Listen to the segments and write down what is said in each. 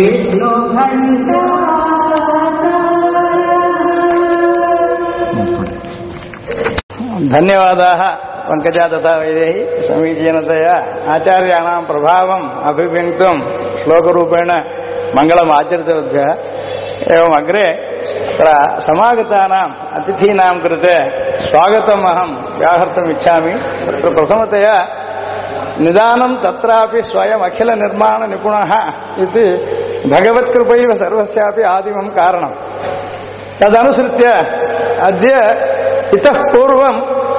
विष्णु घंटा धन्यवादाः पंकजा तथा वैदेही समीचीनतया आचार्याणां प्रभावम् अभिव्यक्तुं श्लोकरूपेण मङ्गलम् आचरितवद्भ्यः एवम् अग्रे तत्र समागतानाम् अतिथीनां कृते स्वागतम् अहं व्याहर्तुम् इच्छामि। तत्र प्रथमतया निदानं तत्रापि स्वयम् अखिल निर्माण निपुणः इति भगवत्कृपैव सर्वस्यापि आदिमं कारणम्। तदनुसृत्य अद्य इतः पूर्वं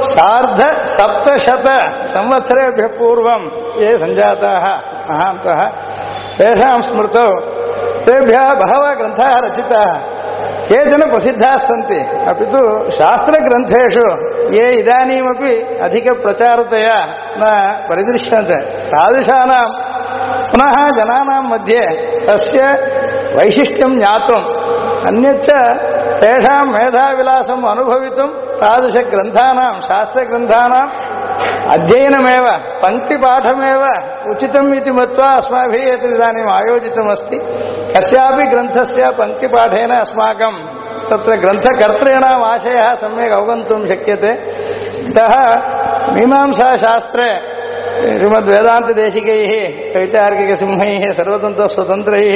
1700 संवत्सरेभ्यः पूर्वं ये सञ्जाताः महान्तः तेषां स्मृतौ तेभ्यः बहवः ग्रन्थाः रचिताः। केचन प्रसिद्धाः सन्ति, अपि तु शास्त्रग्रन्थेषु ये इदानीमपि अधिकप्रचारतया न परिदृश्यन्ते तादृशानां पुनः जनानां मध्ये तस्य वैशिष्ट्यं ज्ञातुम् अन्यच्च तेषां मेधाविलासम् अनुभवितुं तादृशग्रन्थानां शास्त्रग्रन्थानाम् अध्ययनमेव पङ्क्तिपाठमेव उचितम् इति मत्वा अस्माभिः एतदिदानीम् आयोजितमस्ति। कस्यापि ग्रन्थस्य पङ्क्तिपाठेन अस्माकं तत्र ग्रन्थकर्तॄणाम् आशयः सम्यक् अवगन्तुं शक्यते। अतः मीमांसाशास्त्रे श्रीमद्वेदान्तदेशिकैः कैतार्किकसिंहैः सर्वतन्त्रस्वतन्त्रैः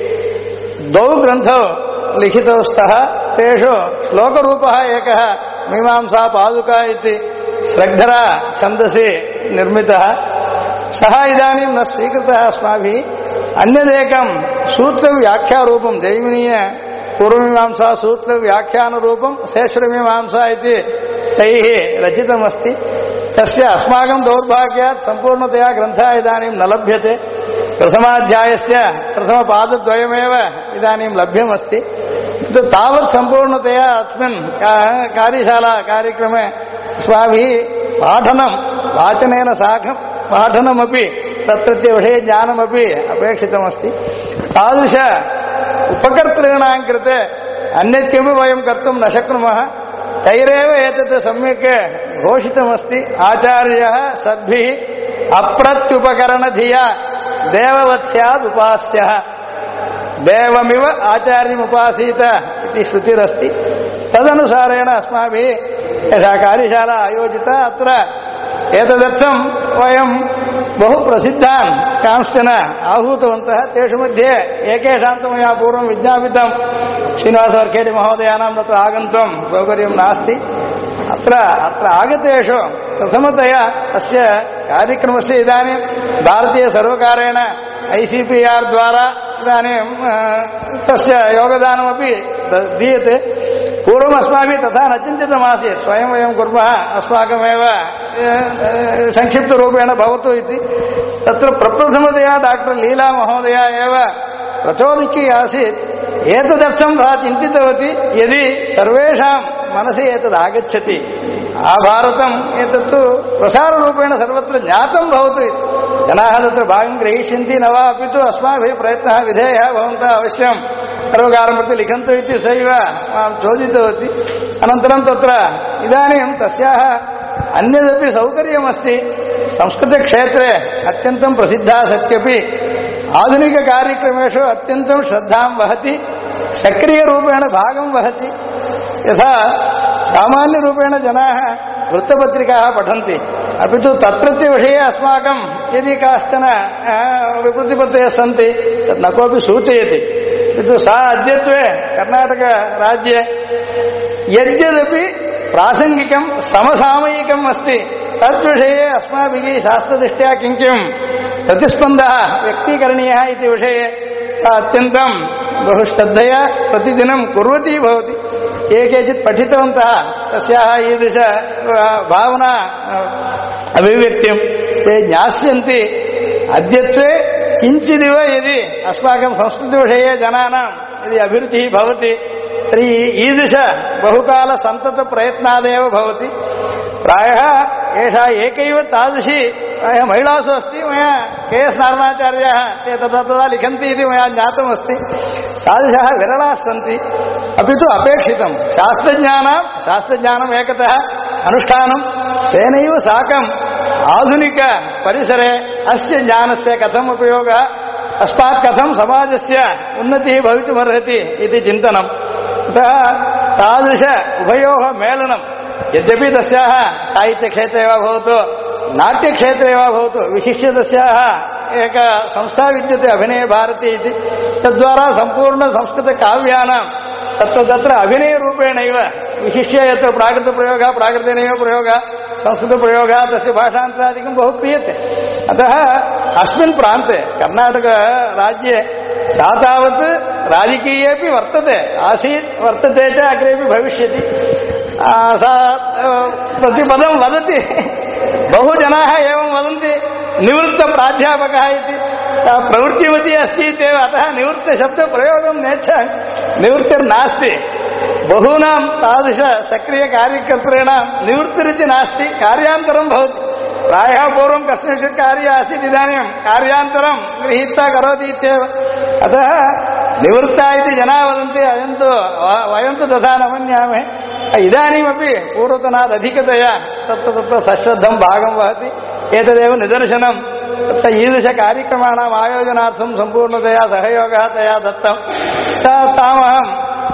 द्वौ ग्रन्थौ लिखितौ स्तः। तेषु श्लोकरूपः एकः मीमांसा पादुका इति श्रद्धरा छन्दसि निर्मितः, सः इदानीं न स्वीकृतः अस्माभिः। अन्यदेकं सूत्रव्याख्यारूपं जैमिनीय पूर्वमीमांसा सूत्रव्याख्यानरूपं शेषमीमांसा इति तैः रचितमस्ति। तस्य अस्माकं दौर्भाग्यात् सम्पूर्णतया ग्रन्थः इदानीं न लभ्यते। प्रथमाध्यायस्य प्रथमपादद्वयमेव इदानीं लभ्यमस्ति। तावत् सम्पूर्णतया अस्मिन् कार्यशाला कार्यक्रमे अस्माभिः पाठनं वाचनेन साकं पाठनमपि तत्रत्य विषयज्ञानमपि अपेक्षितमस्ति। तादृश उपकर्तॄणां कृते अन्यत् किमपि वयं कर्तुं न शक्नुमः। तैरेव एतत् सम्यक् घोषितमस्ति। आचार्यः सद्भिः अप्रत्युपकरणधिया देववत्स्यादुपास्यः देवमिव आचार्यमुपासीत इति श्रुतिरस्ति। तदनुसारेण अस्माभिः एषा कार्यशाला आयोजिता। अत्र एतदर्थं वयं बहु प्रसिद्धान् कांश्चन आहूतवन्तः। तेषु मध्ये एकेषां तु मया पूर्वं विज्ञापितं श्रीनिवासवर्खेडि महोदयानां तत्र आगन्तुं सौकर्यं नास्ति। अत्र आगतेषु प्रथमतया अस्य कार्यक्रमस्य इदानीं भारतीयसर्वकारेण ICPR द्वारा इदानीं तस्य योगदानमपि दीयते। पूर्वम् अस्माभिः तथा न चिन्तितमासीत्, स्वयं वयं कुर्मः अस्माकमेव संक्षिप्तरूपेण भवतु इति। तत्र प्रप्रथमतया डॉक्टर लीला महोदया एव प्रचोदकी आसीत्। एतदर्थं सा चिन्तितवती यदि सर्वेषां मनसि एतदागच्छति आभारतम् एतत्तु प्रसाररूपेण सर्वत्र ज्ञातं भवतु। जनाः तत्र भागं ग्रहीष्यन्ति न वा, अपि तु अस्माभिः प्रयत्नः विधेयः। भवन्तः अवश्यं सर्वकारं प्रति लिखन्तु इति सैव मां चोदितवती। अनन्तरं तत्र इदानीं तस्याः अन्यदपि सौकर्यमस्ति। संस्कृतक्षेत्रे अत्यन्तं प्रसिद्धा सत्यपि आधुनिककार्यक्रमेषु अत्यन्तं श्रद्धां वहति, सक्रियरूपेण भागं वहति। यथा सामान्यरूपेण जनाः वृत्तपत्रिकाः पठन्ति, अपि तु तत्रत्य विषये अस्माकं यदि काश्चन विप्रतिपत्तयः सन्ति तत् न कोऽपि सूचयति। किन्तु सा अद्यत्वे कर्णाटकराज्ये यद्यदपि प्रासङ्गिकं समसामयिकम् अस्ति तद्विषये अस्माभिः शास्त्रदृष्ट्या किं किं प्रतिस्पन्दः व्यक्तीकरणीयः इति विषये सा अत्यन्तं बहु श्रद्धया प्रतिदिनं कुर्वती भवति। ये केचित् पठितवन्तः तस्याः ईदृश भावना अभिव्यक्तिं ते ज्ञास्यन्ति। अद्यत्वे किञ्चिदिव यदि अस्माकं संस्कृतविषये जनानां यदि अभिरुचिः भवति तर्हि ईदृश बहुकालसन्ततप्रयत्नादेव भवति। प्रायः एषा एकैव तादृशी प्रायः महिलासु अस्ति। मया KS नारायणाचार्याः ते तथा तथा लिखन्ति इति मया ज्ञातमस्ति। तादृशाः विरलाः सन्ति। अपि तु अपेक्षितं शास्त्रज्ञानम् एकतः अनुष्ठानं तेनैव साकम् आधुनिकपरिसरे अस्य ज्ञानस्य कथम् उपयोगः अस्मात् कथं समाजस्य उन्नतिः भवितुमर्हति इति चिन्तनम् अतः तादृश उभयोः मेलनं यद्यपि तस्याः साहित्यक्षेत्रे वा भवतु नाट्यक्षेत्रे वा भवतु विशिष्य तस्याः एक संस्था विद्यते अभिनय भारती इति तद्वारा सम्पूर्णसंस्कृतकाव्यानां तत्र अभिनयरूपेणैव विशिष्य यत्र प्राकृतप्रयोगः प्राकृतेनैव प्रयोगः संस्कृतप्रयोगः तस्य भाषान्तरादिकं बहु क्रियते अतः अस्मिन् प्रान्ते कर्णाटकराज्ये सा तावत् राजकीयेपि वर्तते आसीत् वर्तते च अग्रेपि भविष्यति सा प्रतिपदं वदति बहु जनाः एवं वदन्ति निवृत्तप्राध्यापकः इति सा प्रवृत्तिवती अस्ति इत्येव अतः निवृत्तशब्दप्रयोगं नेच्छामि निवृत्तिर्नास्ति बहूनां तादृश सक्रियकार्यकर्तॄणां निवृत्तिरिति नास्ति कार्यान्तरं भवति प्रायः पूर्वं कस्मिंश्चित् कार्ये आसीत् इदानीं कार्यान्तरं गृहीत्वा करोति इत्येव अतः निवृत्ता इति जनाः वदन्ति वयं तु तथा न मन्यामहे इदानीमपि पूर्वतनादधिकतया तत्र सश्रद्धं भागं वहति एतदेव निदर्शनं तत्र ईदृशकार्यक्रमाणाम् आयोजनार्थं सम्पूर्णतया सहयोगः तया दत्तं तामहम्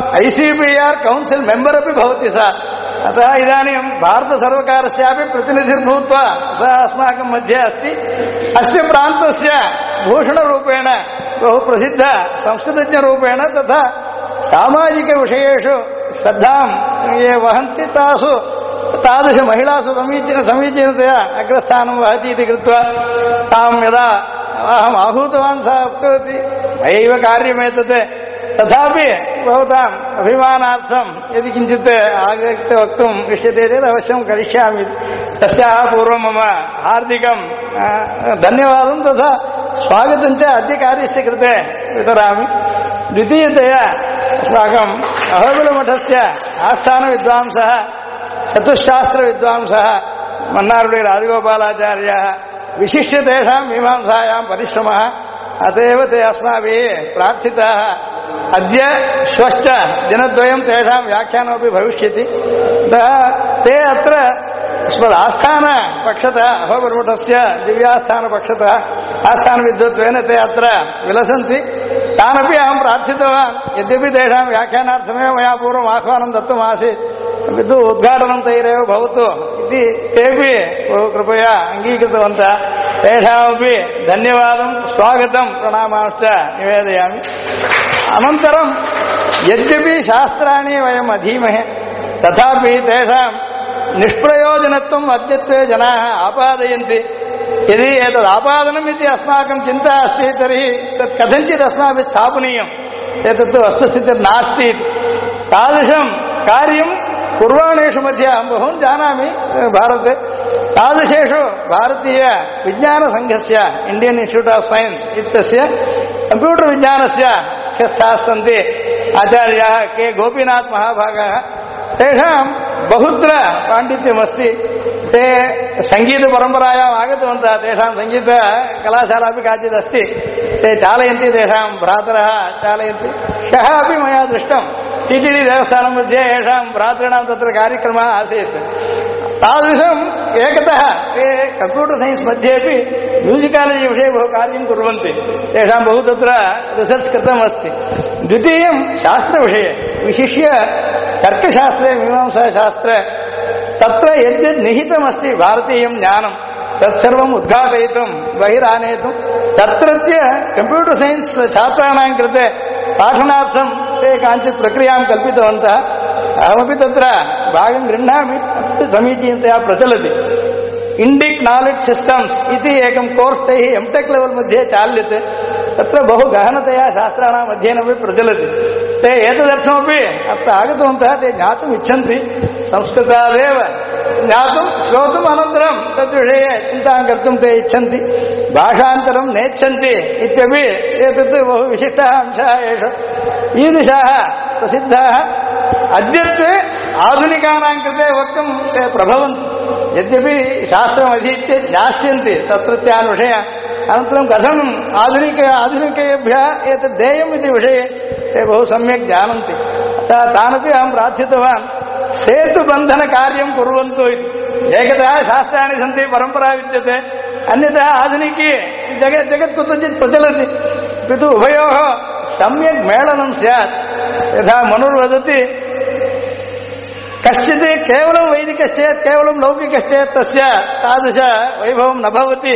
ICPR कौन्सिल् मेम्बर् अपि भवति सा अतः इदानीं भारतसर्वकारस्यापि प्रतिनिधिर्भूत्वा सा अस्माकं मध्ये अस्ति अस्य प्रान्तस्य भूषणरूपेण बहु प्रसिद्ध संस्कृतज्ञरूपेण तथा सामाजिकविषयेषु श्रद्धां ये वहन्ति तासु तादृशमहिलासु समीचीनतया अग्रस्थानं वहति इति कृत्वा तां यदा अहम् आहूतवान् सा उक्तवती मयैव कार्यमेतत् तथापि भवताम् अभिमानार्थं यदि किञ्चित् आगत्य वक्तुम् इष्यते चेत् अवश्यं करिष्यामि तस्याः पूर्वं मम हार्दिकं धन्यवादं तथा स्वागतं च अद्य कार्यस्य कृते वितरामि द्वितीयतया अस्माकम् अहोबिलमठस्य आस्थानविद्वांसः चतुश्शास्त्रविद्वांसः मन्नारुडि राजगोपालाचार्याः विशिष्य तेषां मीमांसायां परिश्रमः अत एव ते अस्माभिः प्रार्थिताः अद्य श्वश्च दिनद्वयं तेषां व्याख्यानमपि भविष्यति अतः ते अत्र आस्थानपक्षतः अहोबिलमठस्य दिव्यास्थानपक्षतः आस्थानविद्वत्वेन ते अत्र विलसन्ति तानपि अहं प्रार्थितवान् यद्यपि तेषां व्याख्यानार्थमेव मया पूर्वम् आह्वानं दत्तमासीत् किन्तु उद्घाटनं तैरेव भवतु इति तेपि बहु कृपया अङ्गीकृतवन्तः तेषामपि धन्यवादं स्वागतं प्रणामांश्च निवेदयामि अनन्तरं यद्यपि शास्त्राणि वयम् अधीमहे तथापि तेषां निष्प्रयोजनत्वम् अद्यत्वे जनाः आपादयन्ति यदि एतद् आपादनम् इति अस्माकं चिन्ता अस्ति तर्हि तत् कथञ्चित् अस्माभिः स्थापनीयम् एतत्तु वस्तुस्थितिर्नास्ति तादृशं कार्यं कुर्वाणेषु मध्ये अहं बहून् जानामि भारते तादृशेषु भारतीयविज्ञानसङ्घस्य इण्डियन् इन्स्टिट्यूट् आफ् सैन्स् इत्यस्य कम्प्यूटर् विज्ञानस्य मुख्यस्थाः सन्ति आचार्याः के गोपीनाथ महाभागाः तेषां बहुत्र पाण्डित्यमस्ति ते सङ्गीतपरम्परायाम् आगतवन्तः तेषां सङ्गीतकलाशाला अपि काचिदस्ति ते चालयन्ति तेषां भ्रातरः चालयन्ति ह्यः अपि मया दृष्टं टीटीडी देवस्थानं मध्ये येषां भ्रातॄणां तत्र कार्यक्रमः आसीत् तादृशम् एकतः ते कम्प्यूटर् सैन्स् मध्येपि म्यूसिकालजि विषये बहु कार्यं कुर्वन्ति तेषां बहु तत्र रिसर्च् कृतमस्ति द्वितीयं शास्त्रविषये विशिष्य तर्कशास्त्रे मीमांसाशास्त्रे तत्र यद्यद् निहितमस्ति भारतीयं ज्ञानं तत्सर्वम् उद्घाटयितुं बहिरानेतुं तत्रत्य कम्प्यूटर् सैन्स् छात्राणां कृते पाठनार्थं ते काञ्चित् प्रक्रियां कल्पितवन्तः अहमपि तत्र भागं गृह्णामि समीचीनतया प्रचलति इण्डिक् नालेड्ज् सिस्टम्स् इति एकं कोर्स् तैः एम्टेक् लेवल् मध्ये चाल्यते तत्र बहु गहनतया शास्त्राणाम् अध्ययनमपि प्रचलति ते एतदर्थमपि अत्र आगतवन्तः ते ज्ञातुम् इच्छन्ति संस्कृतादेव ज्ञातुं श्रोतुम् अनन्तरं तद्विषये चिन्तां कर्तुं ते इच्छन्ति भाषान्तरं नेच्छन्ति इत्यपि एतत् बहु विशिष्टः अंशः एष ईदृशाः प्रसिद्धाः अद्यत्वे आधुनिकानां कृते वक्तुं ते प्रभवन्ति यद्यपि शास्त्रमधीत्य ज्ञास्यन्ति तत्रत्यान् विषयान् अनन्तरं कथम् आधुनिकेभ्यः एतद् देयम् इति विषये ते बहु सम्यक् जानन्ति अतः तानपि अहं प्रार्थितवान् सेतुबन्धनकार्यं कुर्वन्तु इति एकतः शास्त्राणि सन्ति परम्परा विद्यते अन्यतः आधुनिकी जगत् कुत्रचित् प्रचलति किन्तु उभयोः सम्यक् मेलनं स्यात् यथा मनुर्वदति कश्चित् केवलं वैदिकश्चेत् केवलं लौकिकश्चेत् तस्य तादृश वैभवं न भवति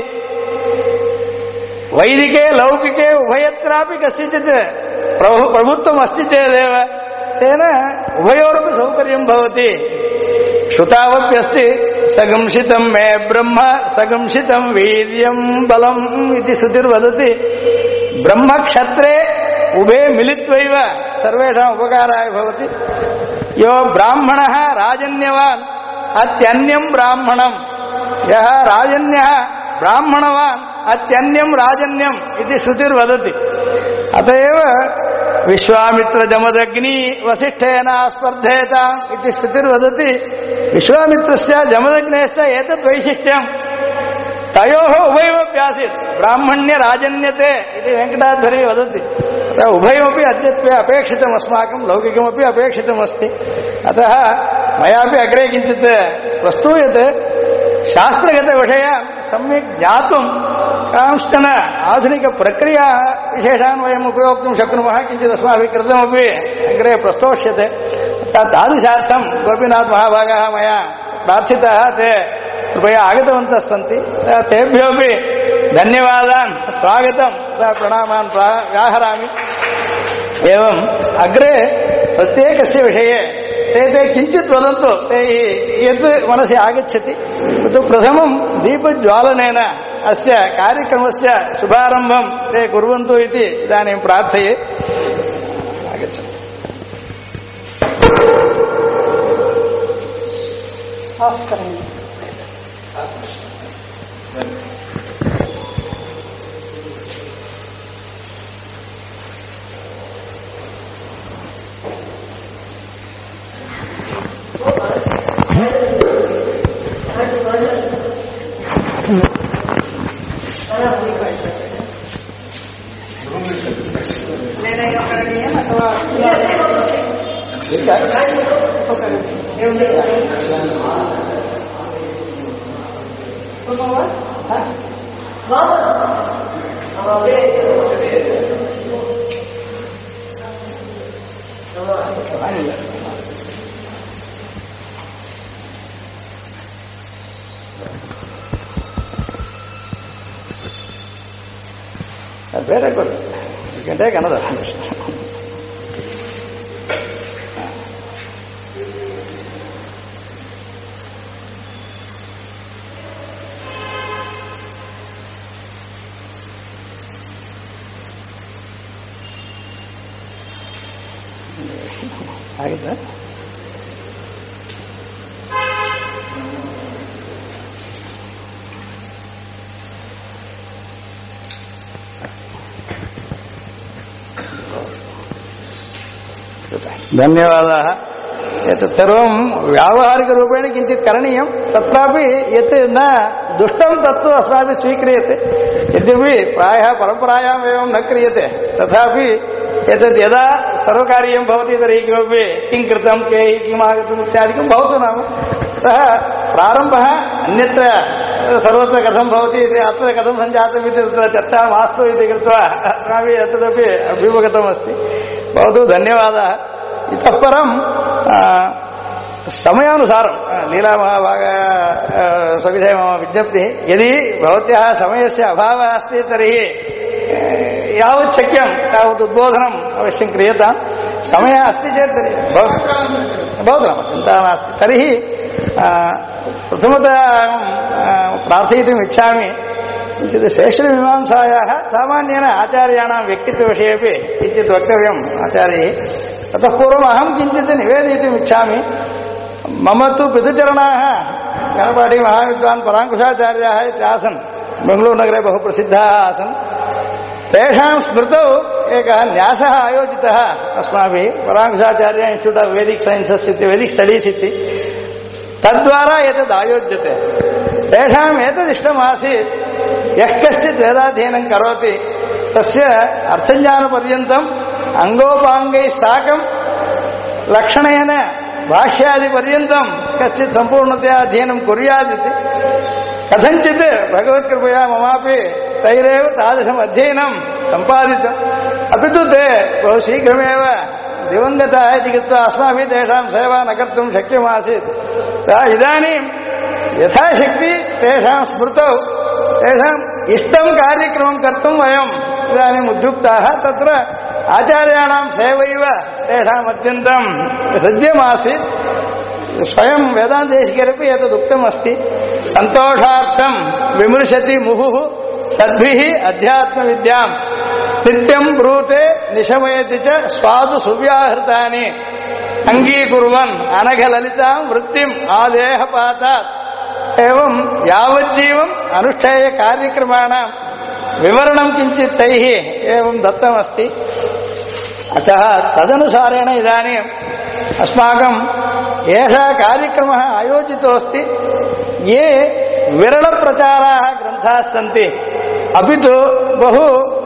वैदिके लौकिके उभयत्रापि कस्यचित् प्रभुत्वम् अस्ति चेदेव तेन उभयोरपि सौकर्यं भवति श्रुतावप्यस्ति सगंसितं मे ब्रह्म सगंसितं वीर्यं बलम् इति श्रुतिर्वदति ब्रह्मक्षत्रे उभे मिलित्वैव सर्वेषाम् उपकाराय भवति यो ब्राह्मणः राजन्यवान् अत्यन्यं ब्राह्मणं यः राजन्यः ब्राह्मणवान् अत्यन्यं राजन्यम् इति श्रुतिर्वदति अत एव विश्वामित्रजमदग्नि वसिष्ठेन स्पर्धेताम् इति श्रुतिर्वदति विश्वामित्रस्य जमदग्नेश्च एतद् वैशिष्ट्यम् तयोः उभयमप्यासीत् ब्राह्मण्यराजन्यते इति वेङ्कटाध्वरी वदति उभयमपि अद्यत्वे अपेक्षितम् अस्माकं लौकिकमपि अपेक्षितमस्ति अतः मयापि अग्रे किञ्चित् प्रस्तूयते शास्त्रगतविषयान् सम्यक् ज्ञातुं कांश्चन आधुनिकप्रक्रिया विशेषान् वयम् उपयोक्तुं शक्नुमः किञ्चित् अस्माभिः कृतमपि अग्रे प्रस्तोष्यते तादृशार्थं गोपीनाथमहाभागाः मया प्रार्थितः ते कृपया आगतवन्तः सन्ति तेभ्योऽपि धन्यवादान् स्वागतं प्रणामान् व्याहरामि एवम् अग्रे प्रत्येकस्य विषये ते किञ्चित् वदन्तु ते यत् मनसि आगच्छति तत् प्रथमं दीपज्वालनेन अस्य कार्यक्रमस्य शुभारम्भं ते कुर्वन्तु इति इदानीं प्रार्थये आगच्छतु Very good. You can take another. ಆಗಿದೆ धन्यवादाः एतत् सर्वं व्यावहारिकरूपेण किञ्चित् करणीयं तत्रापि यत् न दुष्टं तत्तु अस्माभिः स्वीक्रियते यद्यपि प्रायः परम्परायाम् एवं न क्रियते तथापि एतद् यदा सर्वकारीयं भवति तर्हि किमपि किं कृतं के किमागतम् इत्यादिकं भवतु नाम अतः प्रारम्भः अन्यत्र सर्वत्र कथं भवति अत्र कथं सञ्जातम् इति तत्र चर्चा मास्तु इति कृत्वा अस्माभिः एतदपि अभ्युपगतमस्ति भवतु धन्यवादाः इतः परं समयानुसारं लीलामहाभाग सविधे मम विज्ञप्तिः यदि भवत्याः समयस्य अभावः अस्ति तर्हि यावत् शक्यं तावत् उद्बोधनम् अवश्यं क्रियतां समयः अस्ति चेत् तर्हि भवतु नाम चिन्ता नास्ति तर्हि प्रथमतः प्रार्थयितुम् इच्छामि किञ्चित् शेषमीमांसायाः सामान्येन आचार्याणां व्यक्तित्वविषयेपि किञ्चित् वक्तव्यम् आचार्यैः ततः पूर्वम् अहं किञ्चित् निवेदयितुम् इच्छामि मम तु पितृचरणाः गणपाठी महाविद्वान् पराङ्कुशाचार्याः इत्यासन् बेङ्गलूरुनगरे बहु प्रसिद्धाः आसन् तेषां स्मृतौ एकः न्यासः आयोजितः अस्माभिः Parankushacharya institute of vedic sciences इति वेदिक् स्टडीस् इति तद्वारा एतद् आयोज्यते तेषाम् एतदिष्टमासीत् यः कश्चित् वेदाध्ययनं करोति तस्य अर्थज्ञानपर्यन्तम् अङ्गोपाङ्गैः साकं लक्षणेन भाष्यादिपर्यन्तं कश्चित् सम्पूर्णतया अध्ययनं कुर्यादिति कथञ्चित् भगवत्कृपया ममापि तैरेव तादृशम् अध्ययनं सम्पादितम् अपि तु ते बहु शीघ्रमेव दिवङ्गताः इति कृत्वा अस्माभिः तेषां सेवा न कर्तुं शक्यमासीत्। इदानीं यथाशक्ति तेषां स्मृतौ तेषाम् इष्टं कार्यक्रमं कर्तुं वयम् इदानीम् उद्युक्ताः। तत्र आचार्याणां सेवैव तेषाम् अत्यन्तं हृद्यमासीत्। स्वयं वेदान्तदेशिकैरपि एतदुक्तम् अस्ति, सन्तोषार्थं विमृशति मुहुः सद्भिः अध्यात्मविद्याम् नित्यं ब्रूते निशमयति च स्वादु सुव्याहृतानि अङ्गीकुर्वन् अनघललितां वृत्तिम् आदेहपातात्। एवं यावज्जीवम् अनुष्ठेय कार्यक्रमाणां विवरणं किञ्चित् तैः एवं दत्तमस्ति। अतः तदनुसारेण इदानीम् अस्माकम् एषः कार्यक्रमः आयोजितोऽस्ति। ये विरलप्रचाराः ग्रन्थाः सन्ति, अपि तु बहु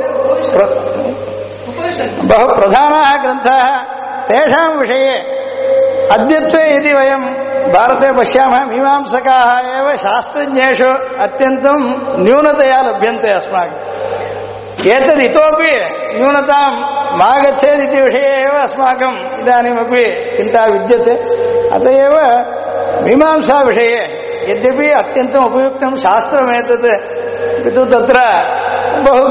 प्रधानाः ग्रन्थाः तेषां विषये अद्यत्वे यदि वयं भारते पश्यामः, मीमांसकाः एव शास्त्रज्ञेषु अत्यन्तं न्यूनतया लभ्यन्ते अस्माकम्। एतद् इतोपि न्यूनतां मा गच्छेदिति विषये एव अस्माकम् इदानीमपि चिन्ता विद्यते। अत एव मीमांसाविषये यद्यपि अत्यन्तम् उपयुक्तं शास्त्रमेतत्, किन्तु तत्र बहु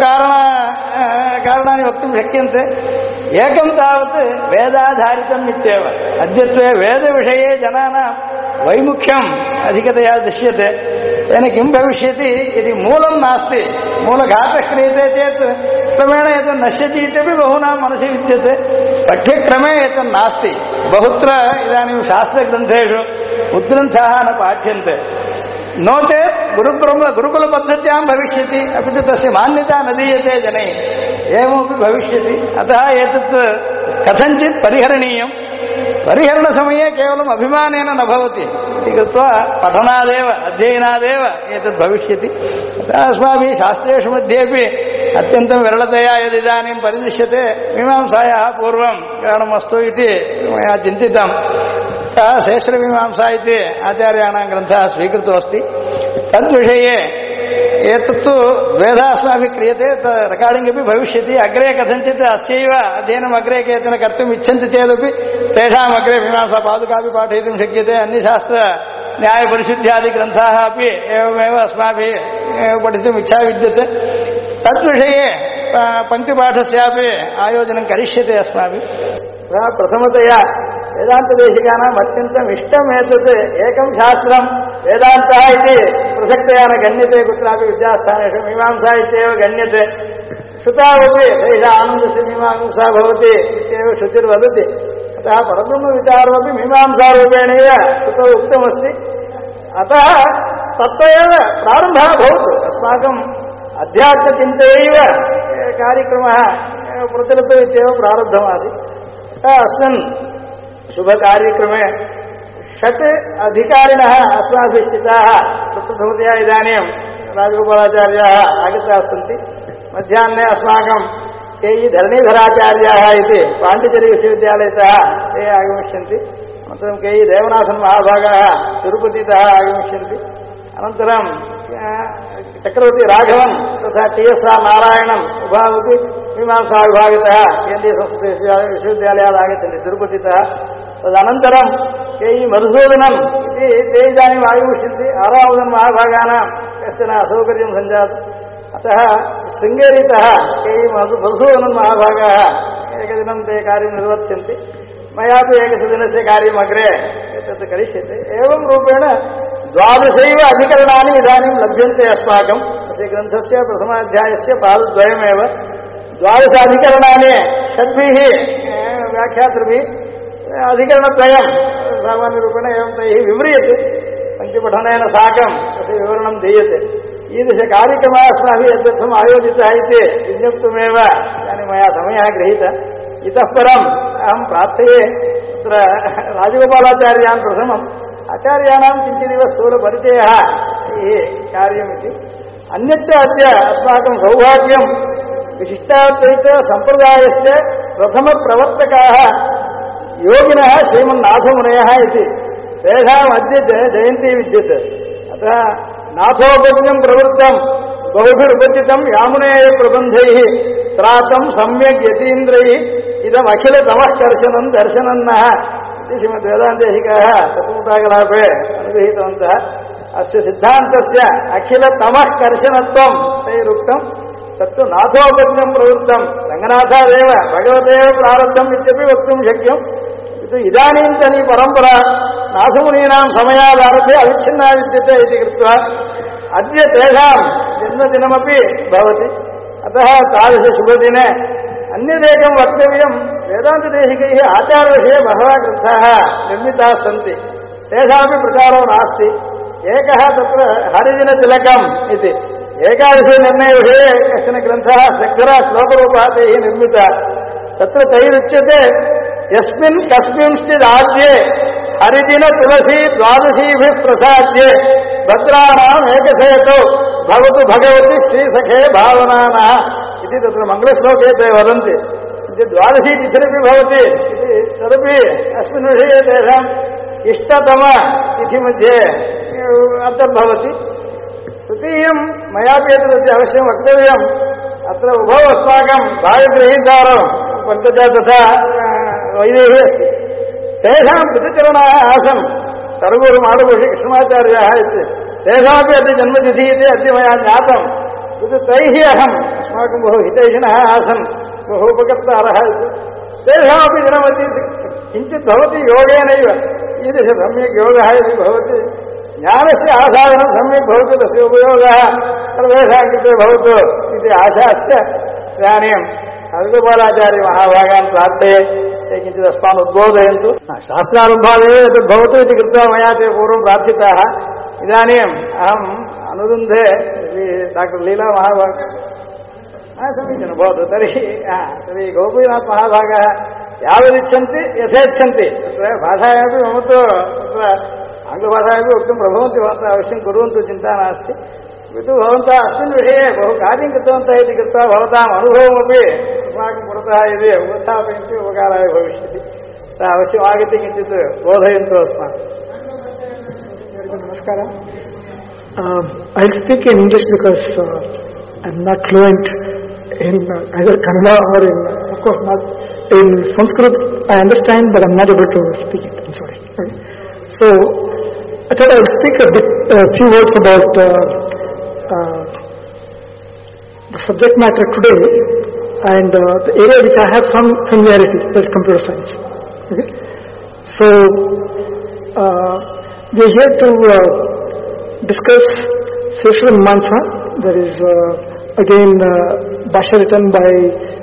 कारणानि वक्तुं शक्यन्ते। एकं तावत् वेदाधारितम् इत्येव। अद्यत्वे वेदविषये जनानां वैमुख्यम् अधिकतया दृश्यते। तेन किं भविष्यति, यदि मूलं नास्ति, मूलघातः क्रियते चेत् क्रमेण एतत् नश्यति इत्यपि बहूनां मनसि विद्यते। पाठ्यक्रमे एतत् नास्ति। बहुत्र इदानीं शास्त्रग्रन्थेषु उद्ग्रन्थाः न पाठ्यन्ते। नो चेत् गुरुकुलपद्धत्यां भविष्यति, अपि च तस्य मान्यता न दीयते जनैः, एवमपि भविष्यति। अतः एतत् कथञ्चित् परिहरणीयम्। परिहरणसमये केवलम् अभिमानेन न भवति इति कृत्वा पठनादेव अध्ययनादेव एतद् भविष्यति। अतः अस्माभिः शास्त्रेषु मध्येपि अत्यन्तं विरलतया यदिदानीं परिदृश्यते, मीमांसायाः पूर्वं कारणमस्तु इति मया चिन्तितम्। श्रेष्ठमीमांसा इति आचार्याणां ग्रन्थः स्वीकृतोऽस्ति। तद्विषये एतत्तु द्वेधा अस्माभिः क्रियते, रेकार्डिङ्ग् अपि भविष्यति। अग्रे कथञ्चित् अस्यैव अध्ययनम् अग्रे केचन कर्तुम् इच्छन्ति चेदपि तेषाम् अग्रे मीमांसा पादुकापि पाठयितुं शक्यते। अन्यशास्त्र न्यायपरिशुद्ध्यादिग्रन्थाः अपि एवमेव अस्माभिः पठितुम् इच्छा विद्यते। तद्विषये पङ्क्तिपाठस्यापि आयोजनं करिष्यते अस्माभिः। प्रथमतया वेदान्तदेशिकानाम् अत्यन्तम् इष्टम् एतत् एकं शास्त्रं वेदान्तः इति पृथक्तया न गण्यते। कुत्रापि विद्यास्थानेषु मीमांसा इत्येव गण्यते। श्रुतावपि एषा आनन्दस्य मीमांसा भवति इत्येव श्रुतिर्वदति। अतः परब्रह्मविचारमपि मीमांसारूपेणैव श्रुतौ उक्तमस्ति। अतः तत्रैव प्रारम्भः भवतु। अस्माकम् अध्यात्मचिन्तयैव कार्यक्रमः प्रचलतु इत्येव प्रारब्धमासीत्। अस्मिन् शुभकार्यक्रमे 6 अधिकारिणः अस्माभिः स्थिताः। प्रथमतया इदानीं राजगोपालाचार्याः आगताः सन्ति। मध्याह्ने अस्माकं के.ई. धरणीधराचार्याः इति पाण्डिचेरी-विश्वविद्यालयतः ते आगमिष्यन्ति। अनन्तरं के.ई. देवनाथन् महाभागाः तिरुपतितः आगमिष्यन्ति। अनन्तरं चक्रवर्ती राघवन् तथा टी.एस्.आर्. नारायणन् उभावपि मीमांसाविभागतः केन्द्रीयसंस्कृतविश्वविद्यालयात् आगच्छन्ति तिरुपतितः। तदनन्तरं के.ई. मधुसूदनन् इति ते इदानीम् आगमिष्यन्ति। आरावदन् महाभागानां कश्चन असौकर्यं सञ्जातम्। अतः शृङ्गेरीतः के.ई. मधुसूदनन् महाभागाः एकदिनं ते कार्यं निर्वर्त्यन्ति। मयापि एकदिनस्य कार्यम् अग्रे एतत् करिष्यते। एवं रूपेण 12 अधिकरणानि इदानीं लभ्यन्ते अस्माकम्। अस्य ग्रन्थस्य प्रथमाध्यायस्य पादद्वयमेव 12 अधिकरणानि षड्भिः व्याख्यातृभिः अधिकरणद्वयं सामान्यरूपेण एवं तैः विव्रियते। पञ्चपठनेन साकं तस्य विवरणं दीयते। ईदृशकार्यक्रमः अस्माभिः यदर्थम् आयोजितः इति विज्ञप्तुमेव इदानीं मया समयः गृहीतः। इतः परम् अहं प्रार्थये तत्र राजगोपालाचार्यान् प्रथमम् आचार्याणां किञ्चिदिव स्थूलपरिचयः कार्यमिति। अन्यच्च अद्य अस्माकं सौभाग्यं विशिष्टाद्वैतसम्प्रदायस्य प्रथमप्रवर्तकाः योगिनः श्रीमन्नाथमुनयः इति तेषाम् अद्य जयन्ती विद्यते। अतः नाथोपज्ञं प्रवृत्तं बहुभिरुपचितं यामुनेय प्रबन्धैः त्रातं सम्यक् यतीन्द्रैः इदम् अखिल तमः कर्शनं दर्शनन्नः इति श्रीमद्वेदान्तेशिकाः तत्त्वमुटाकलापे अनुगृहीतवन्तः। अस्य सिद्धान्तस्य अखिल तमः कर्शनत्वं तैरुक्तं तत्तु नाथोपज्ञं प्रवृत्तं रङ्गनाथादेव भगवतेव प्रारब्धम् इत्यपि वक्तुं शक्यम्। इदानीन्तनी परम्परा नाथमुनीनां समयादारभ्य अविच्छिन्ना विद्यते इति कृत्वा अद्य तेषां जन्मदिनमपि भवति। अतः तादृशशुभदिने अन्यदेकं वक्तव्यं। वेदान्तदेशिकैः आचारविषये बहवः ग्रन्थाः निर्मिताः सन्ति, तेषामपि प्रचारो नास्ति। एकः तत्र हरिदिनतिलकम् इति एकादशीनिर्णयविषये कश्चन ग्रन्थः सक्षरा श्लोकरूपः तैः निर्मितः। तत्र तैरुच्यते यस्मिन् कस्मिंश्चित् आद्ये हरिदिन तुलसी द्वादशीभिः प्रसाद्ये भद्राणाम् एकसेतु भवतु भगवति श्रीसखे भावनानः इति तत्र मङ्गलश्लोके ते वदन्ति। द्वादशी तिथिरपि भवति इति तदपि अस्मिन् विषये तेषाम् इष्टतमतिथिमध्ये अन्तर्भवति। तृतीयं मयापि एतदस्य अवश्यं वक्तव्यम्। अत्र उभौ अस्माकं भागगृहीतारौ पञ्चज तथा वैदेही अस्ति। तेषां पितृचरणाः आसन् सर्वगुरुमाडुभूषि कृष्णमाचार्याः इति। तेषामपि अद्य जन्मतिथिः इति अद्य मया ज्ञातम्। किन्तु तैः अहम् अस्माकं बहु हितैषिणः आसन्, बहु उपकर्तारः इति। तेषामपि दिनमति किञ्चित् भवति योगेनैव। ईदृश सम्यक् योगः यदि भवति, ज्ञानस्य आसादनं सम्यक् भवतु, तस्य उपयोगः सर्वेषां कृते भवतु इति आशास्य इदानीं हरिगोपालाचार्यमहाभागान् प्रार्थये ते किञ्चित् अस्मान् उद्बोधयन्तु। शास्त्रारम्भादेव एतद् भवतु इति कृत्वा मया ते पूर्वं प्रार्थिताः। इदानीम् अहम् अनुरुन्धे डाक्टर् लीला महाभाग समीचीनं भवतु। तर्हि गोपीनाथ महाभागाः यावदिच्छन्ति यथेच्छन्ति। तत्र भाषायामपि मम तु तत्र आङ्ग्लभाषायामपि वक्तुं प्रभवन्ति, भवन्तः अवश्यं कुर्वन्तु, चिन्ता नास्ति। किन्तु भवन्तः अस्मिन् विषये बहु कार्यं कृतवन्तः इति कृत्वा भवताम् अनुभवमपि अस्माकं पुरतः यदि उपस्थापयन्ति उपकाराय भविष्यति। अवश्यम् आगत्य किञ्चित् बोधयन्तु अस्मान्। Namaskara. I'll speak in English because I'm not fluent in either Kannada or in, of course, not in Sanskrit. I understand, but I'm not able to speak it. I'm sorry. Okay. So I thought I'll speak a few words about the subject matter today and the area which I have some familiarity is computer science. Okay. So we are here to discuss Seshwara Mimamsa. That is again Bhashya written by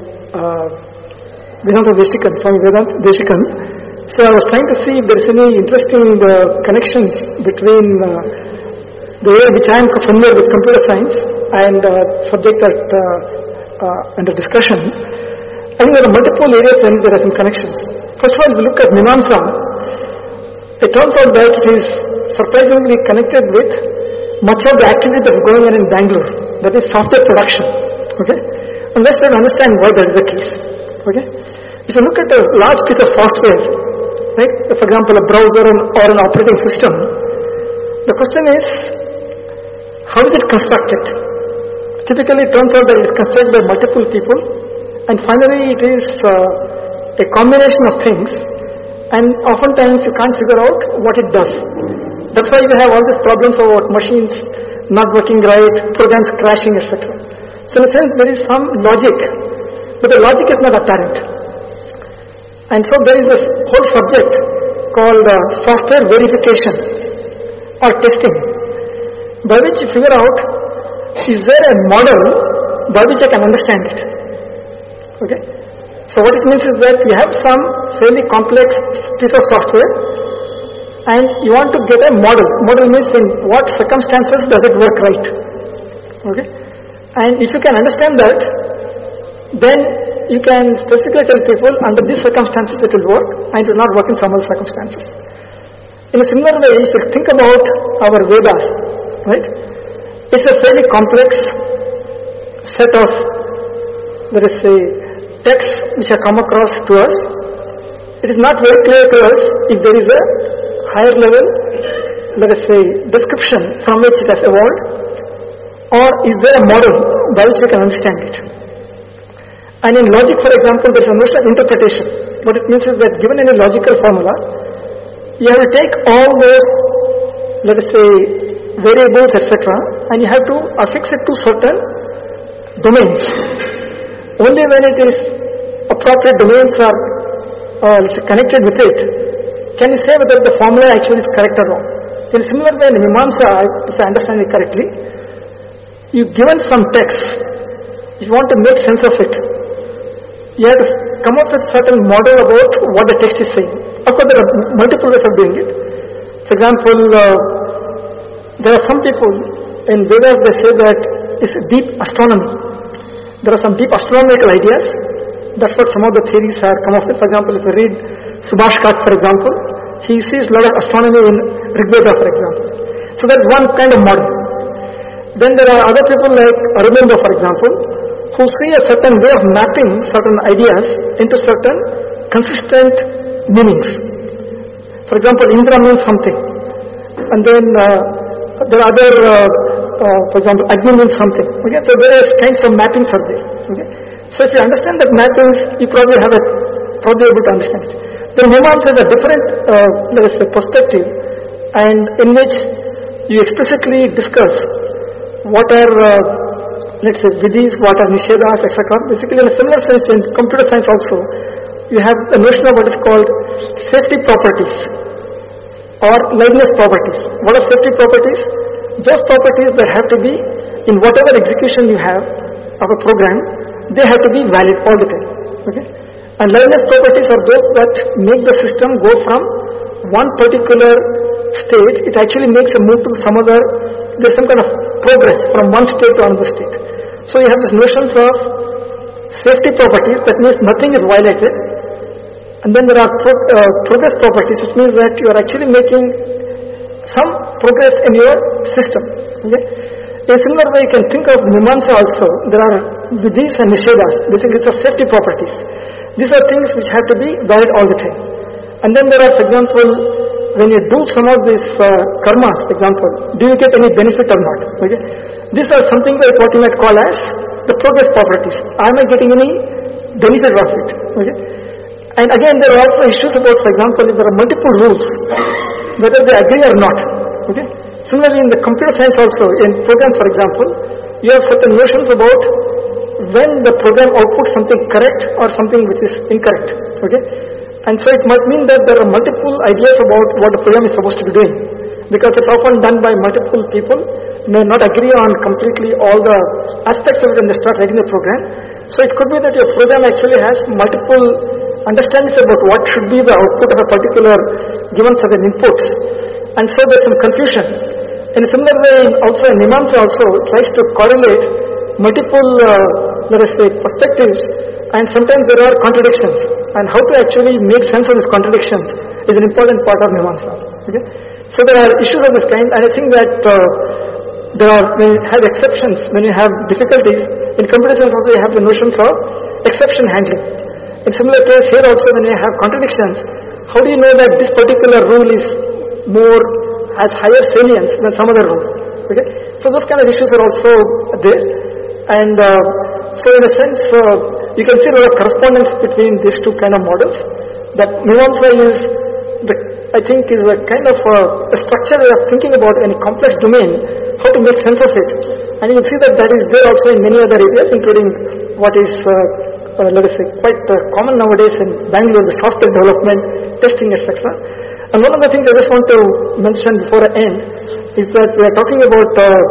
Vedanta Desikan, Swami Vedanta Desikan. So I was trying to see if there is any interesting connections between the area which I am familiar with, computer science, and subject that under discussion. I think there are multiple areas and there are some connections. First of all, if you look at Mimamsa, it turns out that it is surprisingly connected with much of the activity that is going on in Bangalore, that is software production. Okay? And let's try to understand why that is the case. Okay? If you look at a large piece of software, right, for example a browser or an operating system, the question is, how is it constructed? Typically it turns out that it is constructed by multiple people, and finally it is a combination of things, and oftentimes you can't figure out what it does. That's why you have all these problems about machines not working right, programs crashing, etc. So in a sense there is some logic, but the logic is not apparent. And so there is a whole subject called software verification or testing, by which you figure out, is there a model by which I can understand it? Okay? So what it means is that you have some fairly complex piece of software and you want to get a model. Model means in what circumstances does it work right. Okay? And if you can understand that, then you can specifically tell people under these circumstances it will work and it will not work in some other circumstances. In a similar way, if you think about our Vedas, right? It's a fairly complex set of, let us say, texts which have come across to us. It is not very clear to us if there is a higher level, let us say, description from which it has evolved, or is there a model by which we can understand it? And in logic, for example, there is a notion of interpretation. What it means is that given any logical formula, you have to take all those, let us say, variables, etc., and you have to affix it to certain domains. Only when it is appropriate domains are let's say connected with it, can you say whether the formula actually is correct or wrong. In a similar way, in Mimamsa, if I understand it correctly, you've given some text, if you want to make sense of it, you have to come up with certain model about what the text is saying. Of course, there are multiple ways of doing it. For example, there are some people in Vedas, they say that it's deep astronomy. There are some deep astronomical ideas. That's what some of the theories have come up with. For example, if you read Subhash Kak, for example, he sees a lot of astronomy in Rigveda, for example. So that's one kind of model. Then there are other people like Aurobindo, for example, who see a certain way of mapping certain ideas into certain consistent meanings. For example, Indra means something. And then there are other, for example, Agni means something. Okay? So various kinds of mappings are there. Okay? So if you understand that mappings, you probably able to understand it. Then Mimamsa has a different, let us say, perspective, and in which you explicitly discuss what are, let's say, vidhis, what are nishedas, etc. Basically, in a similar sense, in computer science also, you have a notion of what is called safety properties or liveness properties. What are safety properties? Those properties that have to be in whatever execution you have of a program, they have to be valid all the time. Okay? And liveness properties are those that make the system go from one particular state. It actually makes a move to some other, there's some kind of progress from one state to another state. So you have these notions of safety properties, that means nothing is violated. And then there are progress properties, which means that you are actually making some progress in your system. Okay? In a similar way, you can think of Mimamsa also. There are vidhis and nishedas. Basically, it's a safety properties. These are things which have to be valid all the time. And then there are, for example, when you do some of these karmas, for example, do you get any benefit or not? Okay? These are something like what you might call as the progress properties. Am I getting any benefit of it? Okay? And again, there are also issues about, for example, if there are multiple rules, whether they agree or not. Okay? Similarly, in the computer science also, in programs, for example, you have certain notions about when the program outputs something correct or something which is incorrect. Okay? And so it might mean that there are multiple ideas about what the program is supposed to be doing, because it's often done by multiple people, may not agree on completely all the aspects of it when they start writing the program. So it could be that your program actually has multiple understandings about what should be the output of a particular given certain inputs. And so there's some confusion. In a similar way, also in Mimamsa also tries to correlate multiple, let us say, perspectives, and sometimes there are contradictions. And how to actually make sense of these contradictions is an important part of Mimamsa. Okay? So there are issues of this kind, and I think that there are, when you have exceptions, when you have difficulties, in computer science also you have the notions of exception handling. In similar case here also, when you have contradictions, how do you know that this particular rule is more, has higher salience than some other rule? Okay? So those kind of issues are also there. And so in a sense, you can see a lot of correspondence between these two kind of models. That Mimamsa is, I think, is a kind of a structure way of thinking about any complex domain, how to make sense of it. And you can see that that is there also in many other areas, including what is, let us say, quite common nowadays in Bangalore, the software development, testing, etc. And one of the things I just want to mention before I end is that we are talking about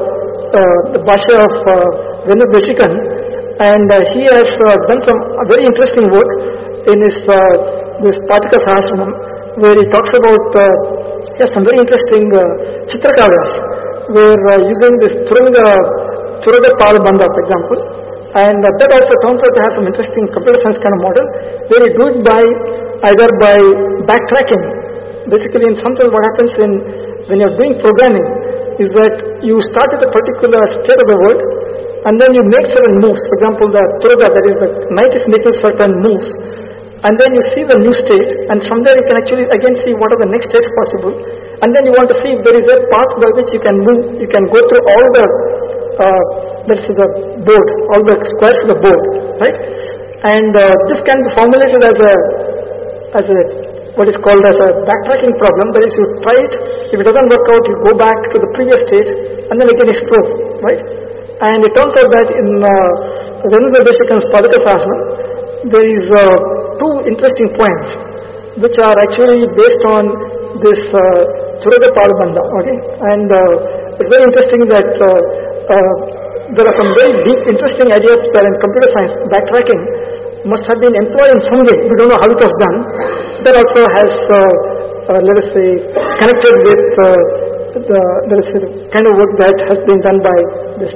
the Bhashya of Venu Deshikan, and he has done some very interesting work in his this Patika Sahasranam, where he talks about he has some very interesting Chitrakavyas, where using this Turaga Palbandha, for example, and that also turns out to have some interesting computer science kind of model, where you do it by either by backtracking. Basically, in some sense, what happens when you're doing programming is that you start at a particular state of the world, and then you make certain moves. For example, the Turaga, that is the knight, is making certain moves, and then you see the new state, and from there you can actually again see what are the next states possible, and then you want to see if there is a path by which you can move, you can go through all the, let's say the board, all the squares of the board, right? And this can be formulated as a what is called as a backtracking problem. That is, you try it, if it doesn't work out, you go back to the previous state and then again explore, right? And it turns out that in Renendra Deshikan's Padaka Sahasram, there is two interesting points which are actually based on this Churaga Palbandha, okay? And it's very interesting that there are some very deep, interesting ideas where in computer science, backtracking must have been employed in some way. We don't know how it was done. That also has, let us say, connected with the kind of work that has been done by this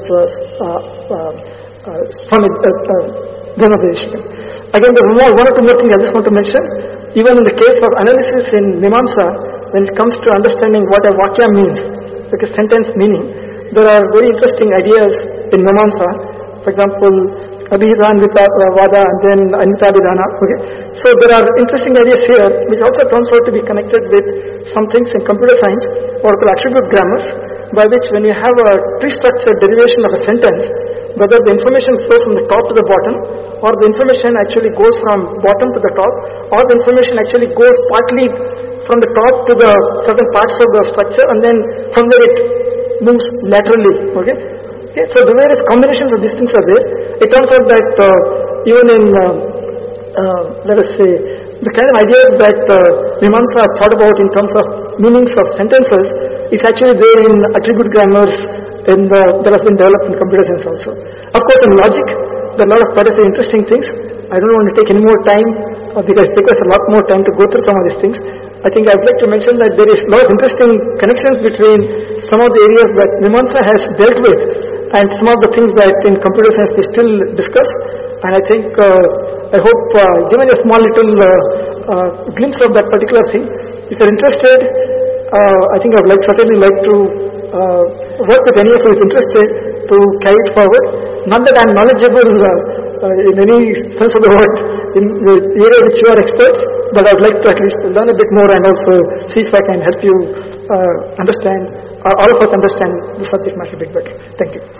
Swami Dhanadeshika. Again, there are one or two more things I just want to mention. Even in the case of analysis in Mimamsa, when it comes to understanding what a Vakya means, like a sentence meaning, there are very interesting ideas in Mimamsa. For example, Abhihita Anvita Vada and then Anvita Vidhana. Okay. So there are interesting ideas here which also turns out to be connected with some things in computer science or called attribute grammars, by which when you have a tree-structured derivation of a sentence, whether the information flows from the top to the bottom, or the information actually goes from bottom to the top, or the information actually goes partly from the top to the certain parts of the structure, and then from there it moves laterally. Okay. Okay, so the various combinations of these things are there. It turns out that even in, let us say, the kind of ideas that Mimamsa thought about in terms of meanings of sentences is actually there in attribute grammars that has been developed in computer science also. Of course, in logic, there are a lot of quite a few interesting things. I don't want to take any more time because it takes a lot more time to go through some of these things. I think I'd like to mention that there is a lot of interesting connections between some of the areas that Mimamsa has dealt with and some of the things that in computer science they still discuss. And I think, I hope, given a small little glimpse of that particular thing, if you're interested, I think I'd certainly like to work with any of who is interested to carry it forward. Not that I'm knowledgeable in any sense of the word in the area which you are experts, but I'd like to at least learn a bit more and also see if I can help you understand, all of us understand the subject matter a bit better. Thank you.